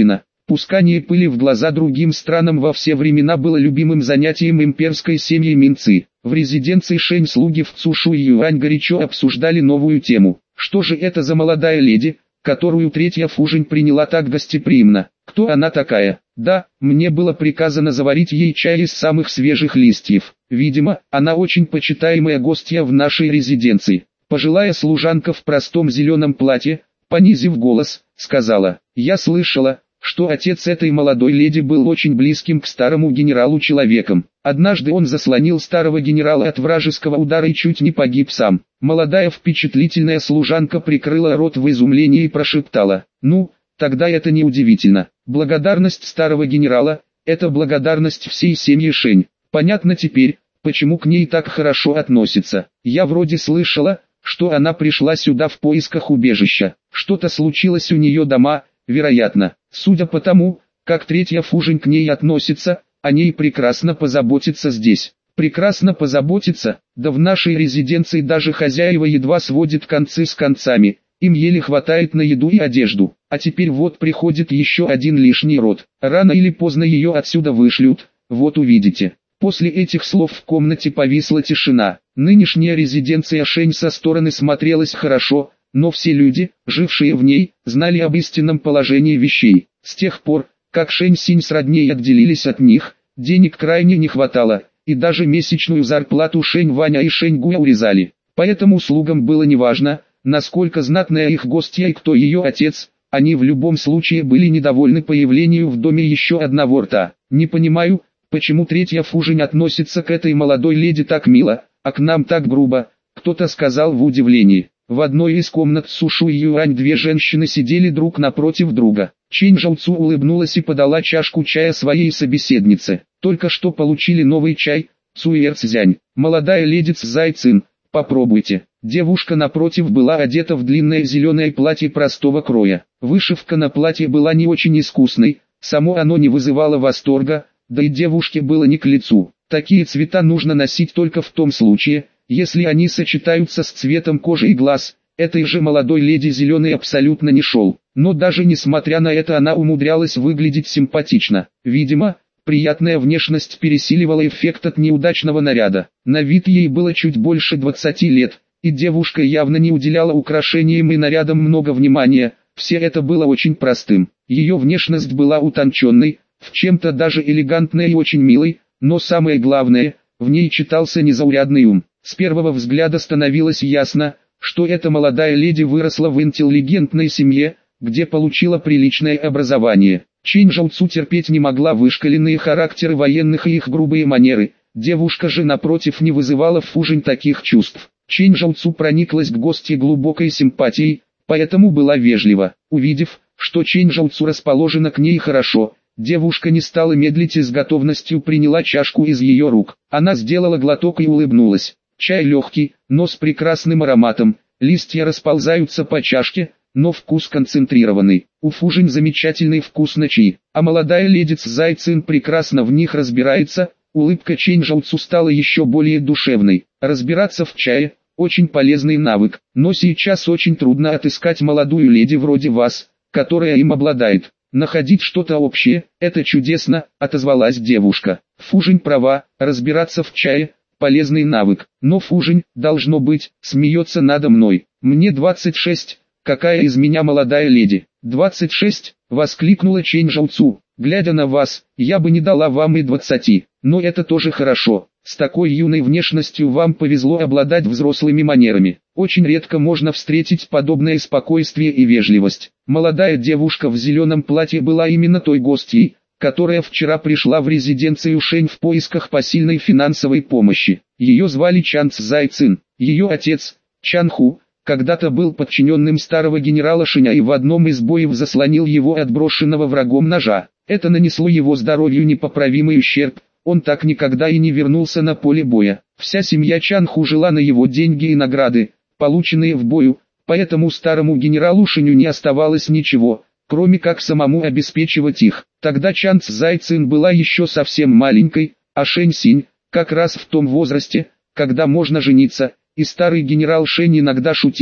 Пускание пыли в глаза другим странам во все времена было любимым занятием имперской семьи Минцы. В резиденции Шэнь слуги в Цушу и Юань горячо обсуждали новую тему. Что же это за молодая леди, которую третья Фужень приняла так гостеприимно? Кто она такая? Да, мне было приказано заварить ей чай из самых свежих листьев. Видимо, она очень почитаемая гостья в нашей резиденции. Пожилая служанка в простом зеленом платье, понизив голос, сказала: «Я слышала, что отец этой молодой леди был очень близким к старому генералу человеком. Однажды он заслонил старого генерала от вражеского удара и чуть не погиб сам». Молодая впечатлительная служанка прикрыла рот в изумлении и прошептала: «Ну, тогда это не удивительно. Благодарность старого генерала – это благодарность всей семьи Шэнь. Понятно теперь, почему к ней так хорошо относятся. Я вроде слышала, что она пришла сюда в поисках убежища. Что-то случилось у нее дома, вероятно. Судя по тому, как третья Фужень к ней относится, о ней прекрасно позаботиться здесь». «Прекрасно позаботиться, да в нашей резиденции даже хозяева едва сводят концы с концами, им еле хватает на еду и одежду, а теперь вот приходит еще один лишний род, рано или поздно ее отсюда вышлют, вот увидите». После этих слов в комнате повисла тишина. Нынешняя резиденция Шэнь со стороны смотрелась хорошо, но все люди, жившие в ней, знали об истинном положении вещей. С тех пор, как Шэнь Синь с родней отделились от них, денег крайне не хватало, и даже месячную зарплату Шэнь Ваня и Шэнь Гуя урезали. Поэтому слугам было неважно, насколько знатная их гостья и кто ее отец, они в любом случае были недовольны появлению в доме еще одного рта. «Не понимаю, почему третья Фужень относится к этой молодой леди так мило, а к нам так грубо», кто-то сказал в удивлении. В одной из комнат Сушу и Юань две женщины сидели друг напротив друга. Чэнь Жаоцу улыбнулась и подала чашку чая своей собеседнице. «Только что получили новый чай, Цуэр Цзянь. Молодая леди Цзай Цин, попробуйте». Девушка напротив была одета в длинное зеленое платье простого кроя. Вышивка на платье была не очень искусной, само оно не вызывало восторга, да и девушке было не к лицу. Такие цвета нужно носить только в том случае, если они сочетаются с цветом кожи и глаз. Этой же молодой леди зеленый абсолютно не шел, но даже несмотря на это она умудрялась выглядеть симпатично. Видимо, приятная внешность пересиливала эффект от неудачного наряда. На вид ей было чуть больше двадцати лет, и девушка явно не уделяла украшениям и нарядам много внимания, все это было очень простым. Ее внешность была утонченной, в чем-то даже элегантной и очень милой, но самое главное, в ней читался незаурядный ум. С первого взгляда становилось ясно, что эта молодая леди выросла в интеллигентной семье, где получила приличное образование. Чэнь Жаоцу терпеть не могла вышкаленные характеры военных и их грубые манеры, девушка же напротив не вызывала в Фужень таких чувств. Чэнь Жаоцу прониклась к гостье глубокой симпатией, поэтому была вежлива. Увидев, что Чэнь Жаоцу расположена к ней хорошо, девушка не стала медлить и с готовностью приняла чашку из ее рук. Она сделала глоток и улыбнулась. Чай легкий, но с прекрасным ароматом, листья расползаются по чашке, но вкус концентрированный. У Фужень замечательный вкус на чай, а молодая леди Цзай Цин прекрасно в них разбирается. Улыбка Чэнь Жаоцу стала еще более душевной. Разбираться в чае – очень полезный навык, но сейчас очень трудно отыскать молодую леди вроде вас, которая им обладает. Находить что-то общее – это чудесно, отозвалась девушка. Фужень права, разбираться в чае – полезный навык, но Фужень, должно быть, смеется надо мной. Мне двадцать шесть, какая из меня молодая леди? двадцать шесть, воскликнула Чэнь Жаоцу. Глядя на вас, я бы не дала вам и двадцати, но это тоже хорошо. С такой юной внешностью вам повезло обладать взрослыми манерами. Очень редко можно встретить подобное спокойствие и вежливость. Молодая девушка в зеленом платье была именно той гостьей, которая вчера пришла в резиденцию Шэнь в поисках посильной финансовой помощи. Ее звали Чан Цзай Цин. Ее отец, Чан Ху, когда-то был подчиненным старого генерала Шэня и в одном из боев заслонил его от брошенного врагом ножа. Это нанесло его здоровью непоправимый ущерб, он так никогда и не вернулся на поле боя. Вся семья Чан Ху жила на его деньги и награды, полученные в бою, поэтому старому генералу Шэню не оставалось ничего, кроме как самому обеспечивать их. Тогда Чан Цзай Цин была еще совсем маленькой, а Шэнь Синь, как раз в том возрасте, когда можно жениться, и старый генерал Шэнь иногда шутил,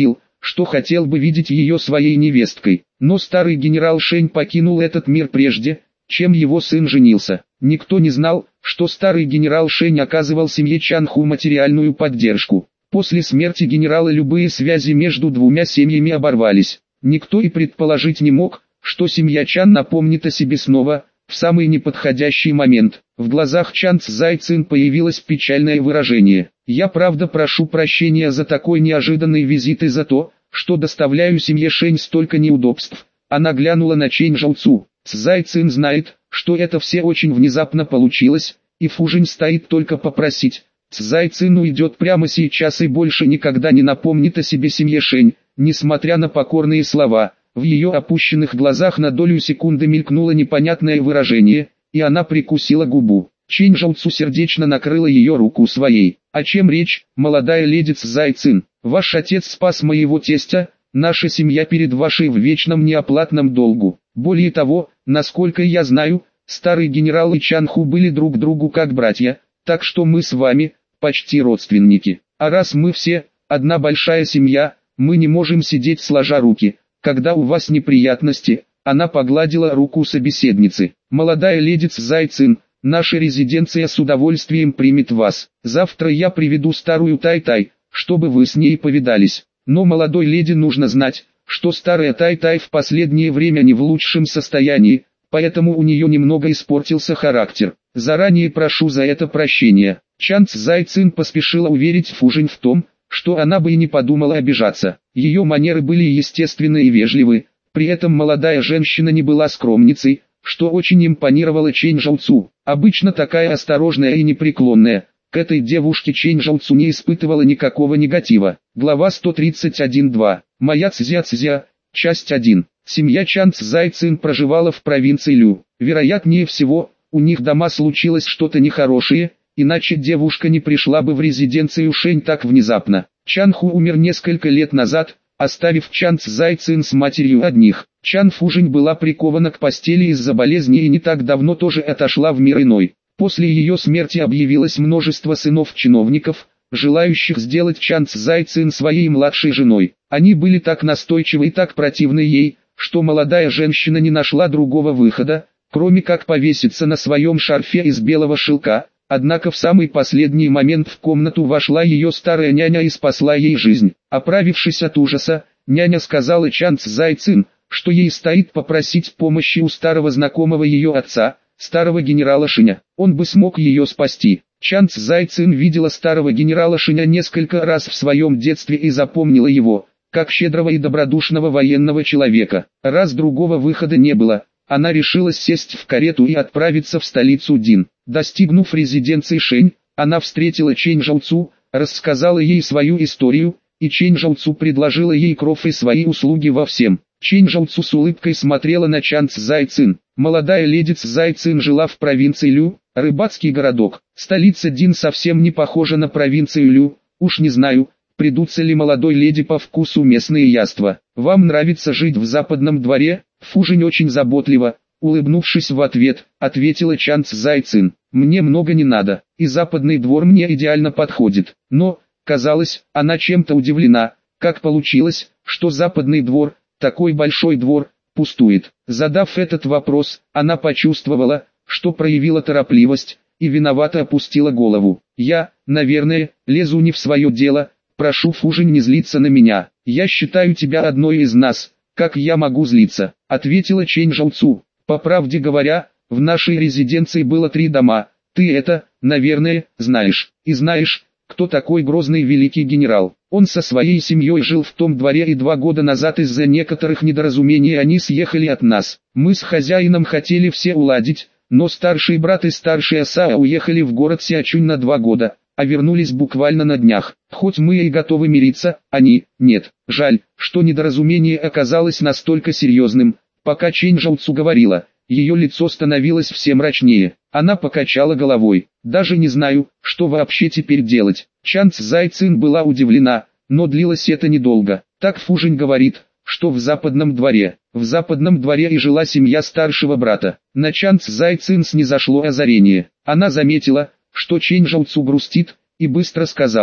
что хотел бы видеть ее своей невесткой. Но старый генерал Шень покинул этот мир прежде, чем его сын женился. Никто не знал, что старый генерал Шень оказывал семье Чанху материальную поддержку. После смерти генерала любые связи между двумя семьями оборвались. Никто и предположить не мог, что семья Чан напомнит о себе снова, в самый неподходящий момент. В глазах Чан Цзайцин появилось печальное выражение. «Я правда прошу прощения за такой неожиданный визит и за то, что доставляю семье Шень столько неудобств». Она глянула на Чэнь Жоуцу. Цзайцин знает, что это все очень внезапно получилось, и Фужинь стоит только попросить. Цзайцин уйдет прямо сейчас и больше никогда не напомнит о себе семье Шень. Несмотря на покорные слова, в ее опущенных глазах на долю секунды мелькнуло непонятное выражение, и она прикусила губу. Чэнь Жоуцу сердечно накрыла ее руку своей. «О чем речь, молодая леди Цзайцин? Ваш отец спас моего тестя, наша семья перед вашей в вечном неоплатном долгу. Более того, насколько я знаю, старый генерал и Чанху были друг другу как братья, так что мы с вами почти родственники. А раз мы все одна большая семья, мы не можем сидеть сложа руки, когда у вас неприятности». Она погладила руку собеседницы. «Молодая леди Цзайцин, наша резиденция с удовольствием примет вас. Завтра я приведу старую Тай-Тай, чтобы вы с ней повидались. Но молодой леди нужно знать, что старая Тай-Тай в последнее время не в лучшем состоянии, поэтому у нее немного испортился характер. Заранее прошу за это прощения». Чан Цзайцин поспешила уверить Фужинь в том, что она бы и не подумала обижаться. Ее манеры были естественны и вежливы, при этом молодая женщина не была скромницей, что очень импонировало Чэнь Жоуцу. Обычно такая осторожная и непреклонная, к этой девушке Чэнь Жоуцу не испытывала никакого негатива. Глава сто тридцать один два. Моя Цзя-Цзя, часть один. Семья Чан Цзайцин проживала в провинции Лю. Вероятнее всего, у них дома случилось что-то нехорошее, иначе девушка не пришла бы в резиденцию Шень так внезапно. Чанху умер несколько лет назад, оставив Чан Цзайцин с матерью одних. Чан Фужинь была прикована к постели из-за болезни и не так давно тоже отошла в мир иной. После ее смерти объявилось множество сынов-чиновников, желающих сделать Чан Цзайцин своей младшей женой. Они были так настойчивы и так противны ей, что молодая женщина не нашла другого выхода, кроме как повеситься на своем шарфе из белого шелка. Однако в самый последний момент в комнату вошла ее старая няня и спасла ей жизнь. Оправившись от ужаса, няня сказала Чан Цзайцин, что ей стоит попросить помощи у старого знакомого ее отца, старого генерала Шэня. Он бы смог ее спасти. Чан Цзайцин видела старого генерала Шэня несколько раз в своем детстве и запомнила его, как щедрого и добродушного военного человека. Раз другого выхода не было, она решилась сесть в карету и отправиться в столицу Дин. Достигнув резиденции Шэнь, она встретила Чэнь Жоуцу, рассказала ей свою историю, и Чэнь Жоуцу предложила ей кров и свои услуги во всем. Чэнь Жоуцу с улыбкой смотрела на Чан Цзайцин. Молодая леди Цзайцин жила в провинции Лю, рыбацкий городок. Столица Дин совсем не похожа на провинцию Лю, уж не знаю, придутся ли молодой леди по вкусу местные яства. Вам нравится жить в западном дворе? Фужинь очень заботливо, улыбнувшись в ответ, ответила Чан Цзайцин. Мне много не надо, и западный двор мне идеально подходит. Но, казалось, она чем-то удивлена, как получилось, что западный двор, такой большой двор, пустует. Задав этот вопрос, она почувствовала, что проявила торопливость, и виновато опустила голову. Я, наверное, лезу не в свое дело, прошу Фужинь не злиться на меня. Я считаю тебя одной из нас, как я могу злиться, ответила Чэнь Жоуцу. По правде говоря, в нашей резиденции было три дома, ты это, наверное, знаешь. И знаешь, кто такой грозный великий генерал. Он со своей семьей жил в том дворе, и два года назад из-за некоторых недоразумений они съехали от нас. Мы с хозяином хотели все уладить, но старший брат и старшая Сао уехали в город Сиачунь на два года, а вернулись буквально на днях. Хоть мы и готовы мириться, они, нет. Жаль, что недоразумение оказалось настолько серьезным. Пока Чэнь Жоуцу говорила, ее лицо становилось все мрачнее. Она покачала головой. Даже не знаю, что вообще теперь делать. Чан Цзайцин была удивлена, но длилось это недолго. Так Фужинь говорит, что в западном дворе. В западном дворе и жила семья старшего брата. На Чан Цзайцин снизошло озарение. Она заметила, что Чэнь Жоуцу грустит, и быстро сказала: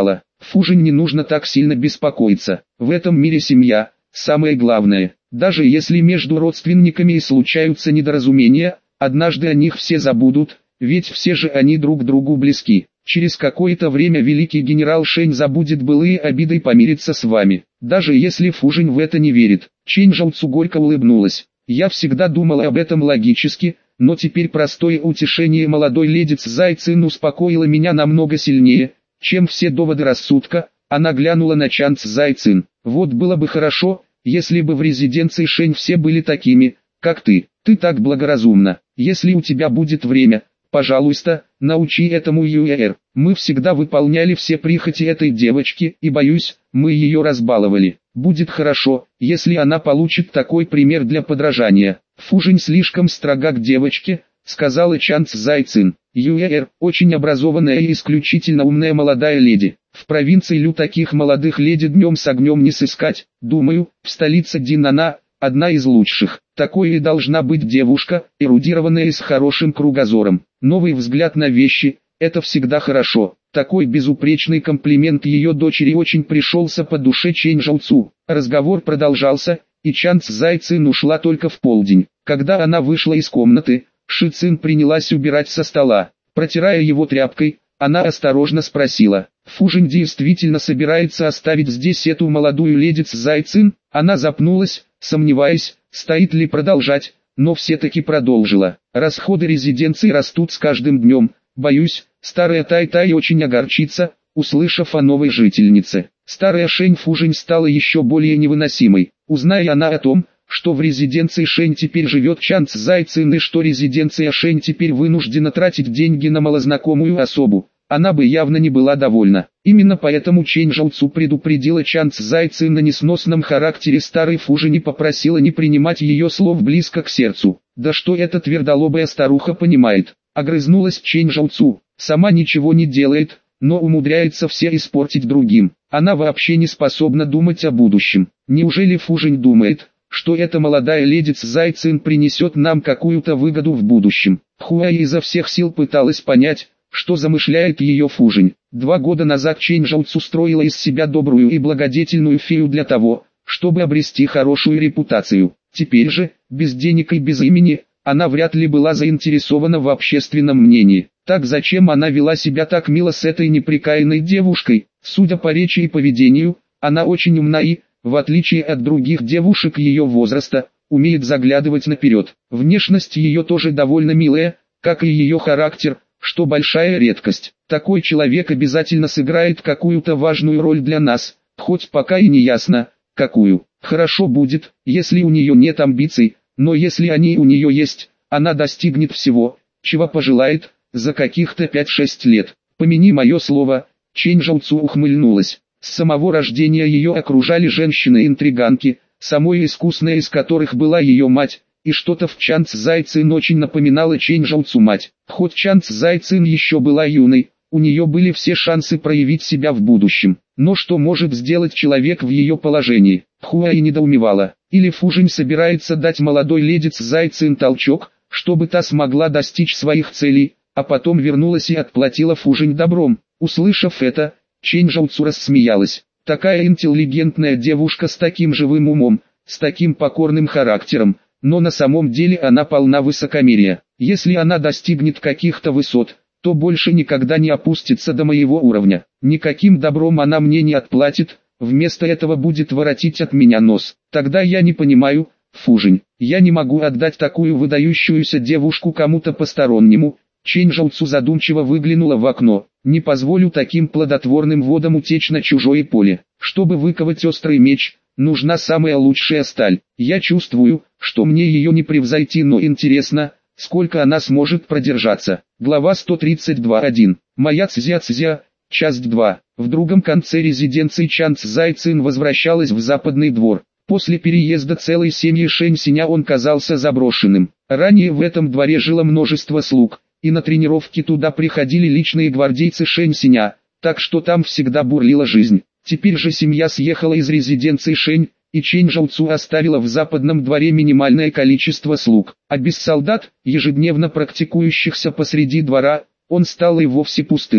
Фужинь не нужно так сильно беспокоиться. В этом мире семья – самое главное. Даже если между родственниками и случаются недоразумения, однажды о них все забудут, ведь все же они друг другу близки. Через какое-то время великий генерал Шэнь забудет былые обиды и помирится с вами. Даже если Фужинь в это не верит. Чэнь Жаоцу горько улыбнулась. Я всегда думала об этом логически, но теперь простое утешение молодой леди Цзай Цин успокоило меня намного сильнее, чем все доводы рассудка. Она глянула на Чан Цзай Цин. Вот было бы хорошо, если бы в резиденции Шэнь все были такими, как ты. Ты так благоразумна. Если у тебя будет время, пожалуйста, научи этому Юэр. Мы всегда выполняли все прихоти этой девочки, и боюсь, мы ее разбаловали. Будет хорошо, если она получит такой пример для подражания. Фужинь слишком строга к девочке, сказала Чан Цзай Цин. Юэр – очень образованная и исключительно умная молодая леди. В провинции Лю таких молодых леди днем с огнем не сыскать. Думаю, в столице Динана – одна из лучших. Такой и должна быть девушка, эрудированная и с хорошим кругозором. Новый взгляд на вещи – это всегда хорошо. Такой безупречный комплимент ее дочери очень пришелся по душе Чэнь Жаоцу. Разговор продолжался, и Чан Цзай Цин ушла только в полдень. Когда она вышла из комнаты, Ши Цин принялась убирать со стола. Протирая его тряпкой, она осторожно спросила: «Фужинь действительно собирается оставить здесь эту молодую леди Цзай Цин?» Она запнулась, сомневаясь, стоит ли продолжать, но все-таки продолжила. «Расходы резиденции растут с каждым днем. Боюсь, старая Тай-Тай очень огорчится, услышав о новой жительнице». Старая Шэнь Фужинь стала еще более невыносимой. Узная она о том, что в резиденции Шэнь теперь живет Чан Цзай Цин и что резиденция Шэнь теперь вынуждена тратить деньги на малознакомую особу, она бы явно не была довольна. Именно поэтому Чэнь Жаоцу предупредила Чан Цзай Цин на несносном характере старой Фужинь и попросила не принимать ее слов близко к сердцу. «Да что эта твердолобая старуха понимает?» — огрызнулась Чэнь Жаоцу. «Сама ничего не делает, но умудряется все испортить другим. Она вообще не способна думать о будущем. Неужели Фужинь думает, что эта молодая леди Цзай Цин принесет нам какую-то выгоду в будущем?» Хуай изо всех сил пыталась понять, что замышляет ее Фужинь. Два года назад Чэнь Жаоцу строила из себя добрую и благодетельную фею для того, чтобы обрести хорошую репутацию. Теперь же, без денег и без имени, она вряд ли была заинтересована в общественном мнении. Так зачем она вела себя так мило с этой неприкаянной девушкой? Судя по речи и поведению, она очень умна и, в отличие от других девушек ее возраста, умеет заглядывать наперед. Внешность ее тоже довольно милая, как и ее характер, что большая редкость. Такой человек обязательно сыграет какую-то важную роль для нас, хоть пока и не ясно, какую. Хорошо будет, если у нее нет амбиций, но если они у нее есть, она достигнет всего, чего пожелает, за каких-то пять-шесть лет. Помяни мое слово. Чэнь Жаоцу ухмыльнулась. С самого рождения ее окружали женщины-интриганки, самой искусной из которых была ее мать, и что-то в Чан Цзай Цин очень напоминало Чэнь Жаоцу мать. Хоть Чан Цзай Цин еще была юной, у нее были все шансы проявить себя в будущем. Но что может сделать человек в ее положении? Хуай недоумевала. Или Фужинь собирается дать молодой леди Цзай Цин толчок, чтобы та смогла достичь своих целей, а потом вернулась и отплатила Фужинь добром. Услышав это, Чэнь Жаоцу рассмеялась. Такая интеллигентная девушка с таким живым умом, с таким покорным характером, но на самом деле она полна высокомерия. Если она достигнет каких-то высот, то больше никогда не опустится до моего уровня. Никаким добром она мне не отплатит, вместо этого будет воротить от меня нос. Тогда я не понимаю, Фужинь, я не могу отдать такую выдающуюся девушку кому-то постороннему. Чэнь Жаоцу задумчиво выглянула в окно. Не позволю таким плодотворным водам утечь на чужое поле. Чтобы выковать острый меч, нужна самая лучшая сталь. Я чувствую, что мне ее не превзойти, но интересно, сколько она сможет продержаться. Глава сто тридцать два точка один. Моя Цзя-Цзя, часть два. В другом конце резиденции Чан Цзай Цин возвращалась в западный двор. После переезда целой семьи Шэнь Синя он казался заброшенным. Ранее в этом дворе жило множество слуг, и на тренировки туда приходили личные гвардейцы Шэнь Синя, так что там всегда бурлила жизнь. Теперь же семья съехала из резиденции Шэнь, и Чэнь Жаоцу оставила в западном дворе минимальное количество слуг, а без солдат, ежедневно практикующихся посреди двора, он стал и вовсе пустынным.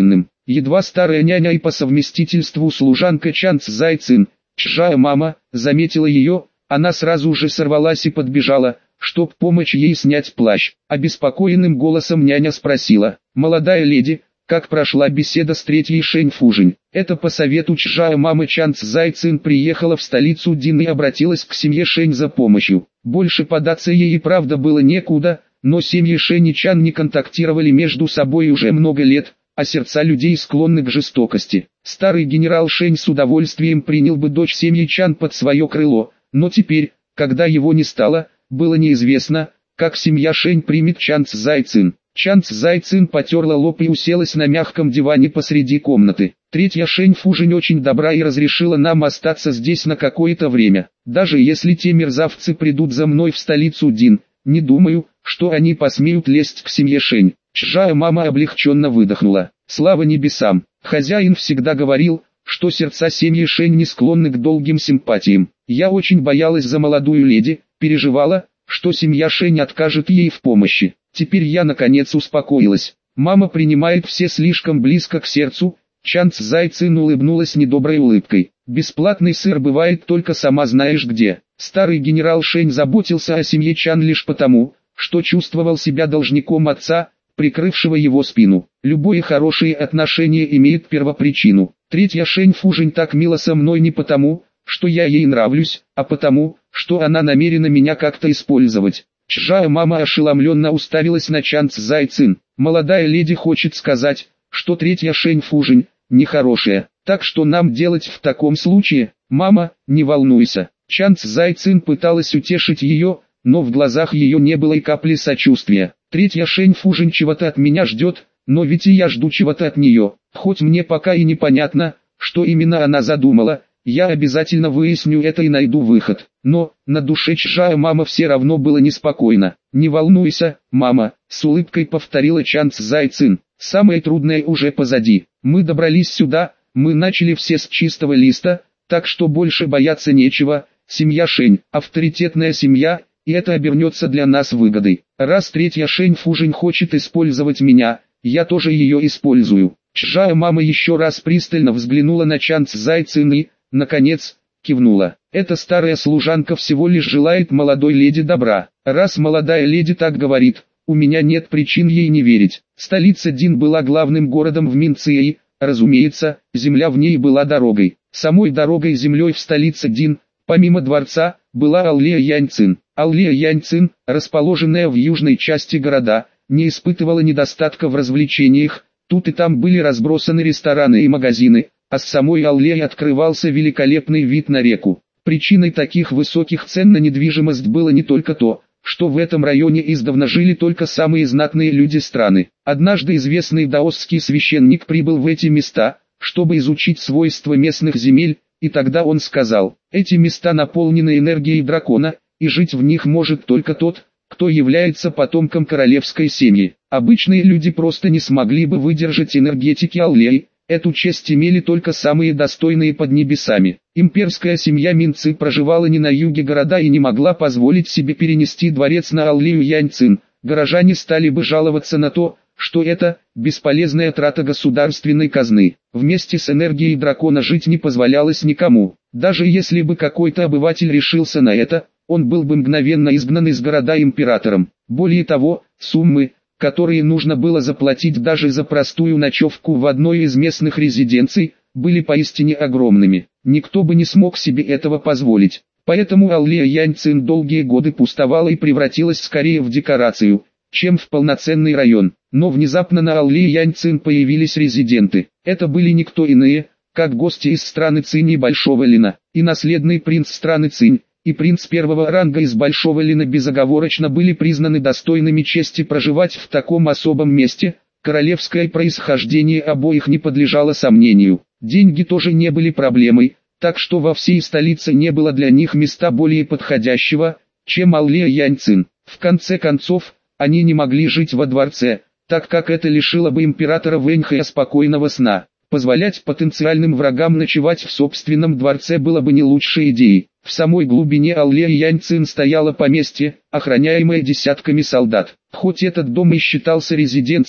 Едва старая няня и по совместительству служанка Чан Цзай Цин, чужая мама, заметила ее, она сразу же сорвалась и подбежала, чтоб помочь ей снять плащ. Обеспокоенным голосом няня спросила: «Молодая леди, как прошла беседа с третьей Шэнь Фужень?» Это по совету чужая мамы Чан Цзай Цин приехала в столицу Дин и обратилась к семье Шэнь за помощью. Больше податься ей и правда было некуда, но семьи Шэнь и Чан не контактировали между собой уже много лет, а сердца людей склонны к жестокости. Старый генерал Шэнь с удовольствием принял бы дочь семьи Чан под свое крыло, но теперь, когда его не стало, было неизвестно, как семья Шэнь примет Чан Цзай Цин. Чан Цзай Цин потерла лоб и уселась на мягком диване посреди комнаты. Третья Шэнь Фужень очень добра и разрешила нам остаться здесь на какое-то время. Даже если те мерзавцы придут за мной в столицу Дин, не думаю, что они посмеют лезть к семье Шэнь. Чужая мама облегченно выдохнула. Слава небесам, хозяин всегда говорил, что сердца семьи Шэнь не склонны к долгим симпатиям. Я очень боялась за молодую леди, переживала, что семья Шэнь откажет ей в помощи. Теперь я наконец успокоилась. Мама принимает все слишком близко к сердцу. Чан Цзай Цин улыбнулась недоброй улыбкой. Бесплатный сыр бывает только сама знаешь где. Старый генерал Шэнь заботился о семье Чан лишь потому, что чувствовал себя должником отца, прикрывшего его спину. Любое хорошее отношение имеет первопричину. Третья Шэнь Фужень так мило со мной не потому, что я ей нравлюсь, а потому, что она намерена меня как-то использовать. Чужая мама ошеломленно уставилась на Чан Цзай Цин. Молодая леди хочет сказать, что третья Шэнь Фужень нехорошая. Так что нам делать в таком случае? Мама, не волнуйся. Чан Цзай Цин пыталась утешить ее, но в глазах ее не было и капли сочувствия. Третья Шэнь Фужень чего-то от меня ждет, но ведь и я жду чего-то от нее. Хоть мне пока и непонятно, что именно она задумала, я обязательно выясню это и найду выход. Но, на душе чужая мама все равно было неспокойно. «Не волнуйся, мама», — с улыбкой повторила Чан Цзай Цин. «Самое трудное уже позади. Мы добрались сюда, мы начали все с чистого листа, так что больше бояться нечего. Семья Шэнь — авторитетная семья, и это обернется для нас выгодой. Раз третья Шэнь Фужень хочет использовать меня, я тоже ее использую». Чужая мама еще раз пристально взглянула на Чан Цзай Цин и, наконец, кивнула. Эта старая служанка всего лишь желает молодой леди добра. Раз молодая леди так говорит, у меня нет причин ей не верить. Столица Дин была главным городом в Минце и, разумеется, земля в ней была дорогой. Самой дорогой землей в столице Дин, помимо дворца, была Аллея Яньцин. Аллея Яньцин, расположенная в южной части города, не испытывала недостатка в развлечениях. Тут и там были разбросаны рестораны и магазины, а с самой аллеи открывался великолепный вид на реку. Причиной таких высоких цен на недвижимость было не только то, что в этом районе издавна жили только самые знатные люди страны. Однажды известный даосский священник прибыл в эти места, чтобы изучить свойства местных земель, и тогда он сказал: «Эти места наполнены энергией дракона, и жить в них может только тот, кто является потомком королевской семьи. Обычные люди просто не смогли бы выдержать энергетики аллеи. Эту честь имели только самые достойные под небесами». Имперская семья Минцы проживала не на юге города и не могла позволить себе перенести дворец на аллею Яньцин. Горожане стали бы жаловаться на то, что это бесполезная трата государственной казны. Вместе с энергией дракона жить не позволялось никому. Даже если бы какой-то обыватель решился на это, он был бы мгновенно изгнан из города императором. Более того, суммы, которые нужно было заплатить даже за простую ночевку в одной из местных резиденций, были поистине огромными. Никто бы не смог себе этого позволить. Поэтому аллея Яньцин долгие годы пустовала и превратилась скорее в декорацию, чем в полноценный район. Но внезапно на аллее Яньцин появились резиденты. Это были никто иные, как гости из страны Цинь и Большого Лина, и наследный принц страны Цинь, и принц первого ранга из Большого Лина безоговорочно были признаны достойными чести проживать в таком особом месте. Королевское происхождение обоих не подлежало сомнению. Деньги тоже не были проблемой, так что во всей столице не было для них места более подходящего, чем аллея Яньцин. В конце концов, они не могли жить во дворце, так как это лишило бы императора Вэньхэя спокойного сна. Позволять потенциальным врагам ночевать в собственном дворце было бы не лучшей идеей. В самой глубине аллеи Яньцин стояло поместье, охраняемое десятками солдат. Хоть этот дом и считался резиденцией,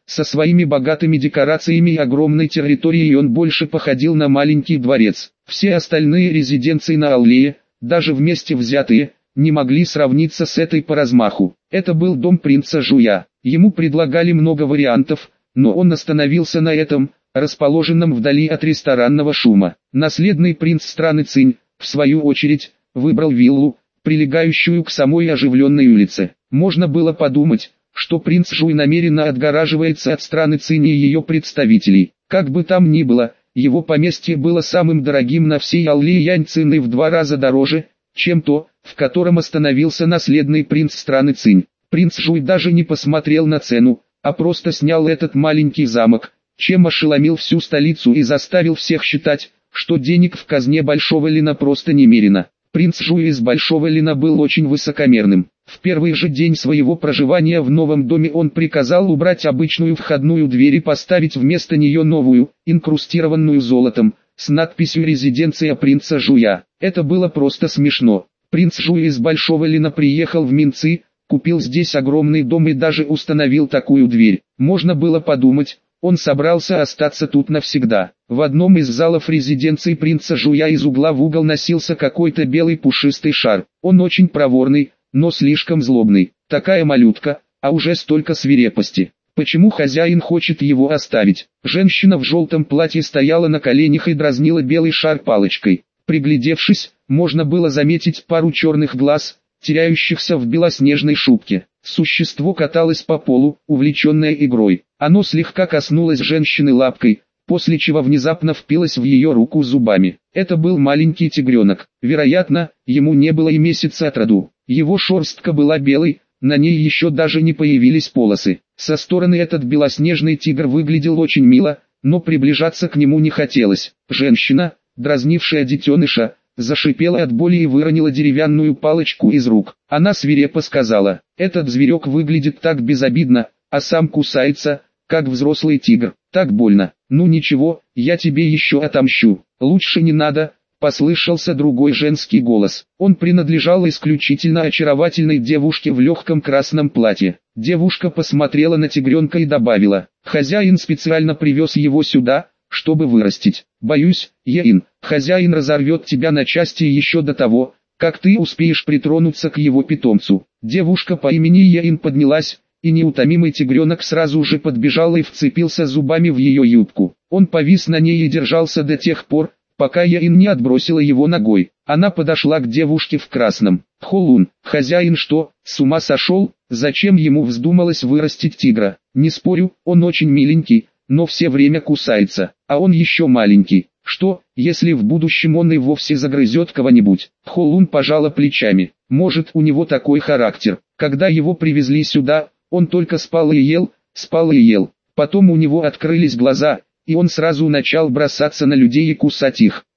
Со своими богатыми декорациями и огромной территорией он больше походил на маленький дворец. Все остальные резиденции на Аллее, даже вместе взятые, не могли сравниться с этой по размаху. Это был дом принца Жуя. Ему предлагали много вариантов, но он остановился на этом, расположенном вдали от ресторанного шума. Наследный принц страны Цинь, в свою очередь, выбрал виллу, прилегающую к самой оживленной улице. Можно было подумать, что принц Жуй намеренно отгораживается от страны Цинь и ее представителей. Как бы там ни было, его поместье было самым дорогим на всей Аллее Яньцин и в два раза дороже, чем то, в котором остановился наследный принц страны Цинь. Принц Жуй даже не посмотрел на цену, а просто снял этот маленький замок, чем ошеломил всю столицу и заставил всех считать, что денег в казне Большого Лина просто немерено. Принц Жуй из Большого Лина был очень высокомерным. В первый же день своего проживания в новом доме он приказал убрать обычную входную дверь и поставить вместо нее новую, инкрустированную золотом, с надписью «Резиденция принца Жуя». Это было просто смешно. Принц Жуй из Большого Лина приехал в Минци, купил здесь огромный дом и даже установил такую дверь. Можно было подумать, он собрался остаться тут навсегда. В одном из залов резиденции принца Жуя из угла в угол носился какой-то белый пушистый шар. Он очень проворный, но слишком злобный. Такая малютка, а уже столько свирепости. Почему хозяин хочет его оставить? Женщина в желтом платье стояла на коленях и дразнила белый шар палочкой. Приглядевшись, можно было заметить пару черных глаз, теряющихся в белоснежной шубке. Существо каталось по полу, увлеченное игрой. Оно слегка коснулось женщины лапкой, после чего внезапно впилось в ее руку зубами. Это был маленький тигренок. Вероятно, ему не было и месяца от роду. Его шерстка была белой, на ней еще даже не появились полосы. Со стороны этот белоснежный тигр выглядел очень мило, но приближаться к нему не хотелось. Женщина, дразнившая детеныша, зашипела от боли и выронила деревянную палочку из рук. Она свирепо сказала: «Этот зверек выглядит так безобидно, а сам кусается, как взрослый тигр. Так больно. Ну ничего, я тебе еще отомщу». «Лучше не надо», — послышался другой женский голос. Он принадлежал исключительно очаровательной девушке в легком красном платье. Девушка посмотрела на тигренка и добавила: «Хозяин специально привез его сюда, чтобы вырастить. Боюсь, Еин, хозяин разорвет тебя на части еще до того, как ты успеешь притронуться к его питомцу». Девушка по имени Еин поднялась, и неутомимый тигренок сразу же подбежал и вцепился зубами в ее юбку. Он повис на ней и держался до тех пор, пока Еин не отбросила его ногой. Она подошла к девушке в красном. «Холун, хозяин что, с ума сошел? Зачем ему вздумалось вырастить тигра? Не спорю, он очень миленький, но все время кусается, а он еще маленький. Что, если в будущем он и вовсе загрызет кого-нибудь?» Холун пожала плечами. «Может, у него такой характер. Когда его привезли сюда, он только спал и ел, спал и ел. Потом у него открылись глаза, и он сразу начал бросаться на людей и кусать их.